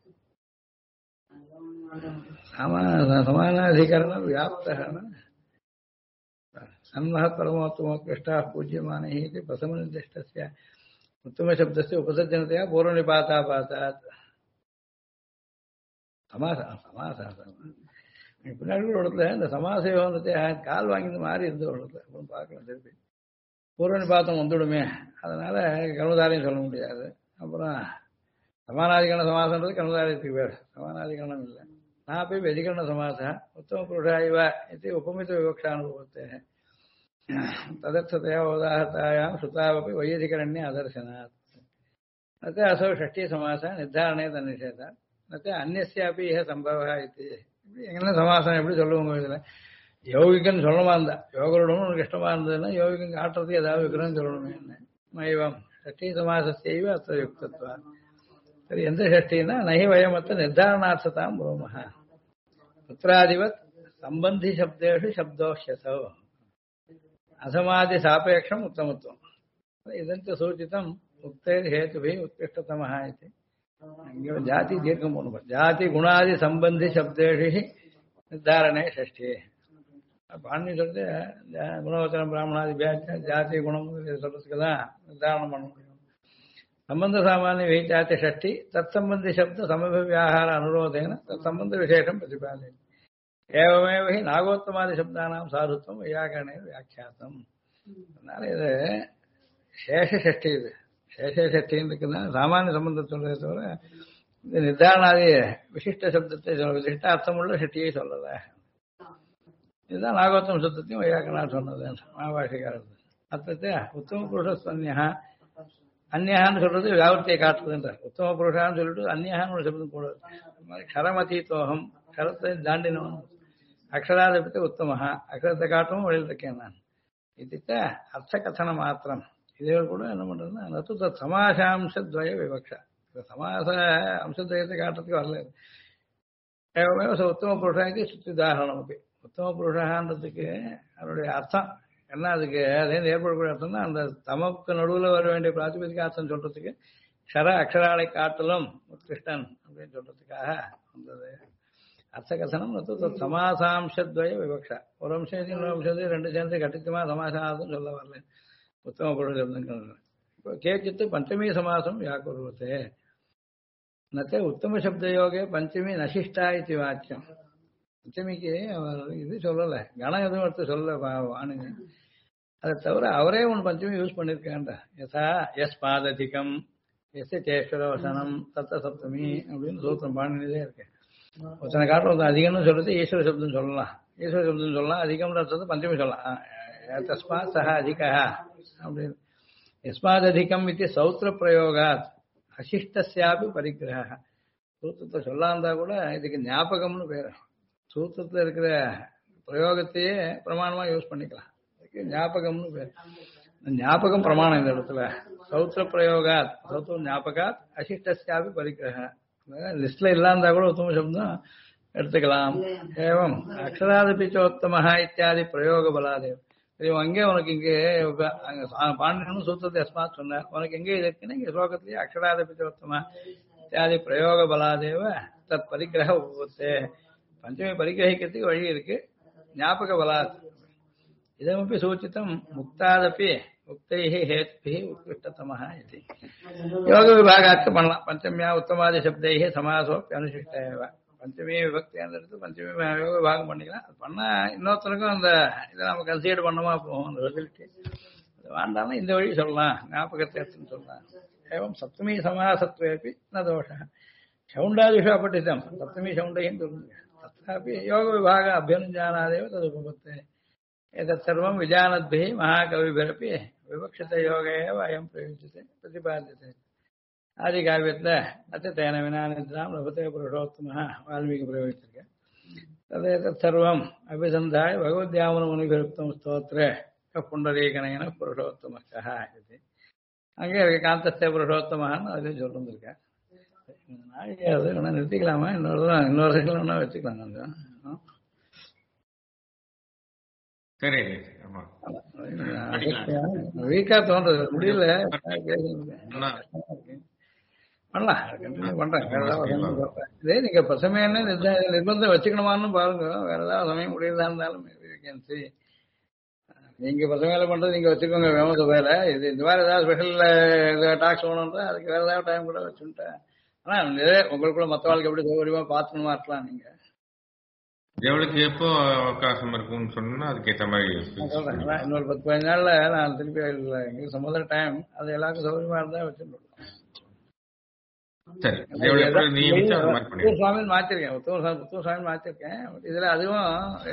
சமானாதிகரண வியாப்தகரண சன்மஹ பரமோத்தமோத்கிருஷ்டா பூஜ்யமானை இது பிரசமநிர்திஷ்டஸ்ய உத்தம சப்தஸ்ய உபசர்ஜனத்தையா பூர்வநிபாதாபாதாத் பின்னாடி ஒரு இடத்துல இந்த சமாச யோகத்தை கால் வாங்கி மாறி இருந்த ஒரு இடத்துல அப்புறம் பார்க்கலாம் திருப்பி பூர்வனி பார்த்தம் வந்துடுமே, அதனால கர்மதாரியம் சொல்ல முடியாது. அப்புறம் சமானாதிகரண சமாசன்றது கர்மதாரியத்துக்கு பேர், சமானாதிகரணம் இல்லை. நான் போய் வெதிகரண சமாச உத்தம புருஷாய்வ இது உபமித விவக்ஷானுபவத்தை ததர்த்ததையா உதாஹத்தாயாம் சுதாவப்பி வையதிகரண்ய அதர்சனாத். நத்தே असौ षष्ठी समास निर्धारणे तन्निषेध नते अन्यस्यापि यह संभवः इति. இப்படி எங்கன்னா சமாசம் எப்படி சொல்லுவாங்க இதில் யோகிக்கன்னு சொல்லமா இருந்தா யோகரோடும் உனக்கு இஷ்டமா இருந்ததுன்னா யோகிக்கம் காட்டுறதுக்கு ஏதாவது விற்கிறோன்னு சொல்லணுமே. என்ன மைவம் ஷஷ்டி சமாசத்தைவ அத்த யுக்தத்வா. சரி, எந்த ஷஷ்டின்னா நகி வயமத்த நிர்தாரணார்த்ததாம் புரோமஹ புத்திராதிவத் சம்பந்தி சப்தேஷு சப்தோஷ்யசோ அசமாதி சாபேட்சம் உத்தமத்துவம் இதந்த சூச்சிதம் உக்தேர் ஹேதுபி உத்கிருஷ்டதமஹ இது. இங்கே ஜாதி தீர்க்கம் போகணும். ஜாதி குணாதி சம்பந்தி சப்தேஷு நிர்தாரணே ஷஷ்டி. பாணி சொல்றது குணவச்சனம் பிராமணாதி வியாக்கிய ஜாதி குணம் சொல்றதுக்கு தான் நிர்தாரணம் பண்ண முடியும். சம்பந்த சாமானிய விஹிச்சாத்தி ஷஷ்டி தத் சம்பந்தி சப்த சமவியாகார அனுரோதேன தத் சம்பந்த விசேஷம் பிரதிபாதி ஏவமேவ ஹி நாகோத்தமாதி சப்தானாம் சாதுத்வம் வையாகரணே வியாக்கியாத்தம். அதனால இது சேஷ ஷஷ்டி. இது சேஷ ஷஷ்டின்னு இருக்குன்னா சாமானிய சம்பந்தம் சொல்றதை தவிர இந்த நிர்தாரணாதி விசிஷ்ட சப்தத்தை சொல்ல விசிஷ்ட அர்த்தமுள்ள ஷட்டியை சொல்லல. இதுதான் நாகோத்தம சப்தத்தையும் வையாக்கனார் சொன்னது மகாபாஷிகாரர். அர்த்தத்தை உத்தம புருஷஸ்தன்யா அந்நியான்னு சொல்றது வியாபத்தியை காட்டுறதுன்றார். உத்தம புருஷான்னு சொல்லிட்டு அந்நியான்னு ஒரு சப்தம் போடுறது. இந்த மாதிரி க்ஷரமதீதோகம், க்ஷரத்தை தாண்டினவன். அக்ஷராதிபதி உத்தமஹா, அக்ஷரத்தை காட்டவும் வழியில் இருக்கேன் நான். இதுத்த அர்த்த கதன மாத்திரம். இதே கூட என்ன பண்றதுன்னா நத்து சமாசாம்சத்வய விவக்ஷா, சமாச அம்சத்வயத்தை காட்டுறதுக்கு வரல. ஏவமேவ உத்தம புருஷாக்கு சுத்திதாரணம் அப்படி. உத்தம புருஷான்றதுக்கு அதனுடைய அர்த்தம் என்ன, அதுக்கு அதேந்து ஏற்படக்கூடிய அர்த்தம்னா அந்த தமக்கு நடுவில் வர வேண்டிய பிராதிபதிக அர்த்தம் சொல்றதுக்கு அக்ஷராலை காட்டலும் உத்கிருஷ்டன் அப்படின்னு சொல்றதுக்காக வந்தது அர்த்த கசனம். சமாசாம்சத்வய விவக்ஷா, ஒரு அம்சத்தையும் இன்னொரு அம்சத்தையும் ரெண்டு சேர்ந்து கட்டித்தமா சமாசாதுன்னு சொல்ல வரல உத்தம புருஷ சப்தங்கள். இப்போ கேச்சித்து பஞ்சமி சமாசம் வியாக்குருவத்தே நத்தே உத்தம சப்தயோகே பஞ்சமி நசிஷ்டா இது வாக்கியம். பஞ்சமிக்கு அவர் இது சொல்லலை, கணம் எதுவும் எடுத்து சொல்ல வாணுங்க. அதை தவிர அவரே ஒன்று பஞ்சமி யூஸ் பண்ணியிருக்காண்ட. யசா எஸ் பாததிகம் எஸ் சேஸ்வர வசனம் தத்த சப்தமி அப்படின்னு சூத்திரம் பாண்டினதே இருக்கு. ஒருத்தனை காட்டில் ஒருத்தன் அதிகம்னு சொல்றது ஈஸ்வர சப்தம் சொல்லலாம், ஈஸ்வர சப்தம் சொல்லலாம், அதிகம்ன்றது பஞ்சமி சொல்லலாம். தஸ்மாத் சஹ அதிகா அப்படின்னு. யஸ்மாத் அதிகம் இது சௌத்திர பிரயோகாத் அசிஷ்டஸ்யாபி பரிகிரக. சூத்திரத்தை சொல்லாந்தா கூட இதுக்கு ஞாபகம்னு பேரு. சூத்திரத்தில் இருக்கிற பிரயோகத்தையே பிரமாணமா யூஸ் பண்ணிக்கலாம். அதுக்கு ஞாபகம்னு பேர். ஞாபகம் பிரமாணம் இந்த இடத்துல. சௌத்திர பிரயோகாத் சௌத்திர ஞாபகாத் அசிஷ்டஸ்யாபி பரிகிரக. லிஸ்ட்ல இல்லாந்தா கூட உத்தம சப்தம் எடுத்துக்கலாம். ஏவம் அக்ஷராதிபிச்சோத்தமஹா இத்தியாதி பிரயோக பலாதேவ். அங்கே உனக்கு இங்கே பாண்டியனும் சூத்திரத்தை அஸ்மாத் சொன்னார். உனக்கு எங்கே இது இருக்குன்னா இங்க ஸ்லோகத்திலேயே அக்ஷராதிபிச்சோத்தம இத்தியாதி பிரயோக பலாதேவ தத் பரிகிரக உபத்தே. பஞ்சமி பரிகிரகிக்கிறதுக்கு வழி இருக்கு, ஞாபக பலாத். இதமப்பி சூச்சிதம் முக்தாதப்பி முக்தைஹி ஹேத்பிஹி உத்கிருஷ்டதமஹ இதி. யோக விபாகாத்து பண்ணலாம். பஞ்சமியா உத்தமாதி சப்தைஹி சமாசோப்பி அனுசிஷ்டேவ. பஞ்சமி விபக்தி அந்த இடத்துல பஞ்சமி யோக விபாகம் பண்ணிக்கலாம். அது பண்ணா இன்னொருத்தருக்கும் அந்த இதை நம்ம கன்சிடர் பண்ணமா போகும். அந்த ரிசல்ட்டு வேண்டாம்னா இந்த வழி சொல்லலாம், ஞாபகத்தை எடுத்துன்னு சொல்லலாம். ஏவம் சப்தமி சமாசத்வேபி ந தோஷ. சவுண்டாதிஷு அப்பட்டிதம் சப்தமி சவுண்டையும் சொல்லுங்க. तथापि योग विभाग अभ्युञ्जानादेव तदुपपत्ते एतत् सर्वं विजानद्भिः महाकविभिरपि विवक्षितयोगे एव अयं प्रयुज्यते प्रतिपाद्यते. आदिकाव्यत्र अथ तेन विना निद्रां लभते पुरुषोत्तमः वाल्मीकि प्रयोज्यते. तदेतत् सर्वम् अभिसन्धाय भगवद्यामनमुनिभिरुक्तं स्तोत्रे पुण्डरीकनेन पुरुषोत्तमः कः इति. அங்கே காந்தஸ்தே புருஷோத்தமான்னு அதுலேயும் சொல்லிருக்க. நாளைக்கு அது வேணா நிறுத்திக்கலாமா? இன்னொரு செகண்ட் வேணா வச்சுக்கலாம். கொஞ்சம் சரி. வீக்கா தோன்றது முடியல. பண்ணலாம், கண்டினியூ பண்றேன். வேற ஏதாவது இதே நீங்க பசுமையான நிர்பந்தம் வச்சுக்கணுமான்னு பாருங்க. வேற ஏதாவது சமயம் முடியறதா இருந்தாலும் நீங்க பசங்க பண்றது நீங்க வச்சுக்கோங்க. வேம வேலை இது இந்த மாதிரி ஏதாவது ஸ்பெஷல் டாக்ஸ் வேணும்ன்றா அதுக்கு வேற ஏதாவது டைம் கூட வச்சுட்டேன். ஆனா உங்களுக்குள்ள மற்ற வாழ்க்கை எப்படி சௌகரியமா பார்த்துக்கணுமா இருக்கலாம். நீங்க எவ்வளவுக்கு எப்போ அவகாசம் இருக்கும்னு சொன்னா அதுக்கேற்ற மாதிரி இன்னொரு 10-15 நாள்ல நான் திருப்பி எங்களுக்கு சம்பந்தம் டைம் அது எல்லாருக்கும் சௌகரியமா இருந்தா வச்சுருக்கோம். சுவாமி மாத்திருக்கேன், புத்தூர் சுவாமி மாத்திருக்கேன். இதுல அதுவும்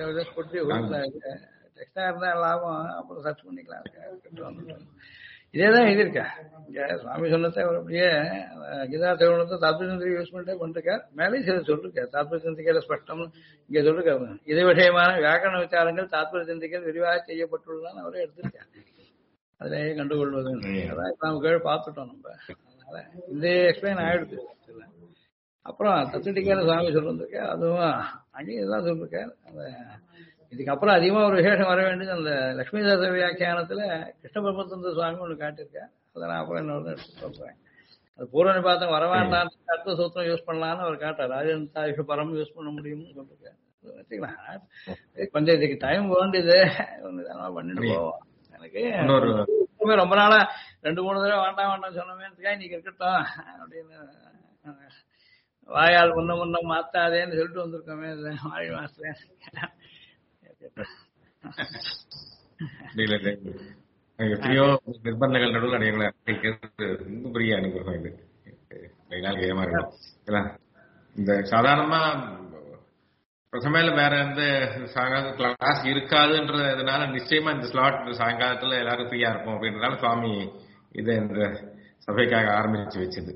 டெக்ஸ்டா இருந்தா லாபம். அப்புறம் சர்ச் பண்ணிக்கலாம். இதேதான் எழுதியிருக்கேன். இங்க சுவாமி சொன்னதை அவர் அப்படியே கீதா திருவண்ணத்தை தாத்பரிய யூஸ் பண்ணிட்டே பண்ணிருக்கார். மேலேயும் சில சொல்லிருக்கார். தாத்பரிய சிந்திக்கிற ஸ்பஷ்டம் இங்க சொல்லிருக்காரு. இது விஷயமான வியாக்கரண விசாரங்கள் தாத்பரிய சிந்திக்கிறது விரிவாக செய்யப்பட்டுள்ளதான்னு அவரே எடுத்திருக்காரு. அதிலேயே கண்டுகொள்வது அதான் இப்ப நம்ம கீழே பார்த்துட்டோம். நம்ம அதனால இந்த எக்ஸ்பிளைன் ஆயிடுது. அப்புறம் தத்துட்டிக்கார சுவாமி சொல்லிருக்கார். அதுவும் அங்கேயும் இதெல்லாம் சொல்லிருக்கார். அந்த இதுக்கப்புறம் அதிகமா ஒரு விசேஷம் வர வேண்டியது அந்த லட்சுமிதாச வியாக்கியானத்துல கிருஷ்ண பிரபந்தந்த சுவாமி ஒன்று காட்டியிருக்கேன். அதை நான் அப்புறம் இன்னொரு எடுத்து சொல்றேன். அது பூர்வ நிபாத்தம் வர வேண்டாம், அடுத்த சூத்திரம் யூஸ் பண்ணலான்னு அவர் காட்டார். ராஜன் பரம் யூஸ் பண்ண முடியும்னு சொல்லிருக்கேன். வச்சுக்கலாம். கொஞ்சம் இதுக்கு டைம் வேண்டியது பண்ணிட்டு போவோம். எனக்கு ரொம்ப நாளா 2-3 தடவை வேண்டாம் சொன்னமே இன்னைக்கு இருக்கட்டும் அப்படின்னு வாயால் முன்ன மாத்தாதேன்னு சொல்லிட்டு வந்திருக்கோமே வாழி மாசத்துல. நிர்பந்தங்கள் நடுவில் ரொம்ப பெரிய அனுகிரகம் இது. கை கால் கையமா இருக்கணும். இந்த சாதாரணமா பிரசமையில வேற எந்த சாயங்காலம் கிளாஸ் இருக்காதுன்றதுனால நிச்சயமா இந்த ஸ்லாட் சாயங்காலத்துல எல்லாரும் ஃப்ரீயா இருக்கும் அப்படின்றதுனால சுவாமி இதை இந்த சபைக்காக ஆரம்பிச்சு வச்சது.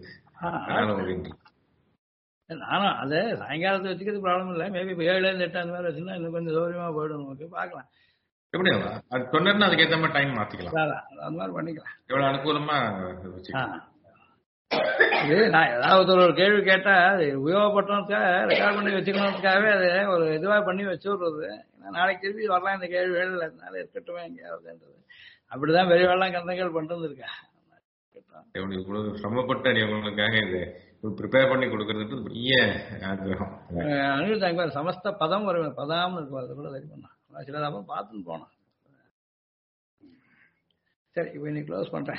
நானும் அது சாயங்காலத்தை வச்சுக்கிறது ப்ராப்ளம் இல்லை. மேபி இப்போ 7-8 அந்த மாதிரி வச்சுன்னா இன்னும் கொஞ்சம் சௌகரியமா போயிடும். நமக்கு பார்க்கலாம். எப்படி அது சொன்னா அதுக்கேற்ற மாதிரி டைம் மாத்திக்கலாம். அந்த மாதிரி பண்ணிக்கலாம். எவ்வளவு அனுகூலமா வச்சுக்கலாம். இது நான் ஏதாவது ஒரு கேள்வி கேட்டா அது உபயோகப்பட்டதுக்காக ரெக்கார்ட் பண்ணி வச்சுக்கணுன்றதுக்காகவே அது ஒரு இதுவா பண்ணி வச்சு விடுறது. நாளைக்கு திருப்பி வரலாம் இந்த கேள்விகள், அதனால இருக்கட்டுமே எங்கேயாவதுன்றது. அப்படிதான் பெரியவாள்லாம் கந்தங்கள் பண்ணிட்டு இருக்கா. இவ்வளவு சிரமப்பட்ட உங்களுக்காக இது ப்ரிப்பேர் பண்ணி கொடுக்கறது பெரிய ஆகிரகம். அனுபவித்தாங்க. சமஸ்த பதம் ஒரு பதாம்னு இருக்கும். அது கூட சரி பண்ணா சிலதாம பார்த்துன்னு போனோம். சரி, இப்போ இன்னைக்கு க்ளோஸ் பண்றேன்.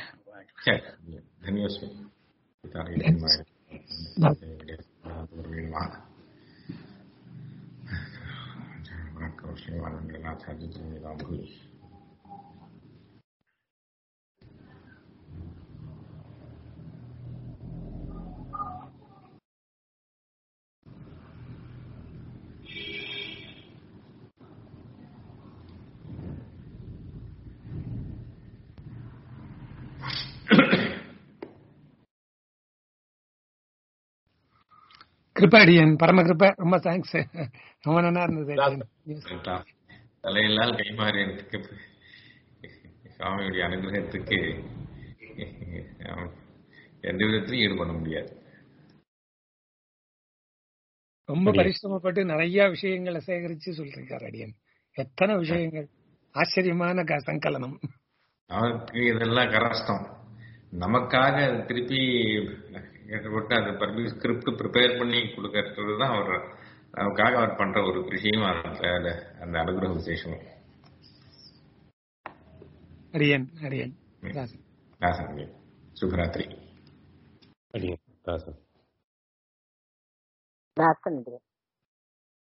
கிருப்பாடியன் பரம கிருப்பை. ரொம்ப தேங்க்ஸ். ரொம்ப நல்லா இருந்தது. தலையில்லால் கைமாறி சுவாமியுடைய அனுகிரகத்துக்கு எந்த விதத்திலும் ஈடுபட முடியாது. ரொம்ப பரிசிரமப்பட்டு நிறைய விஷயங்களை சேகரிச்சு சொல்லிருக்காரு அடியன். எத்தனை விஷயங்கள், ஆச்சரியமான சங்கலனம். அவருக்கு இதெல்லாம் கஷ்டம். நமக்காக திருப்பி கேட்டப்பட்டு அது ஸ்கிரிப்ட் ப்ரிப்பேர் பண்ணி கொடுக்கறது தான் அவர் நமக்காக அவர் பண்ற ஒரு விஷயம். அந்த அனுகிரக விசேஷம். அடியன் அடியன் சுபராத்திரி. அடியன் தாசன். தாசன்.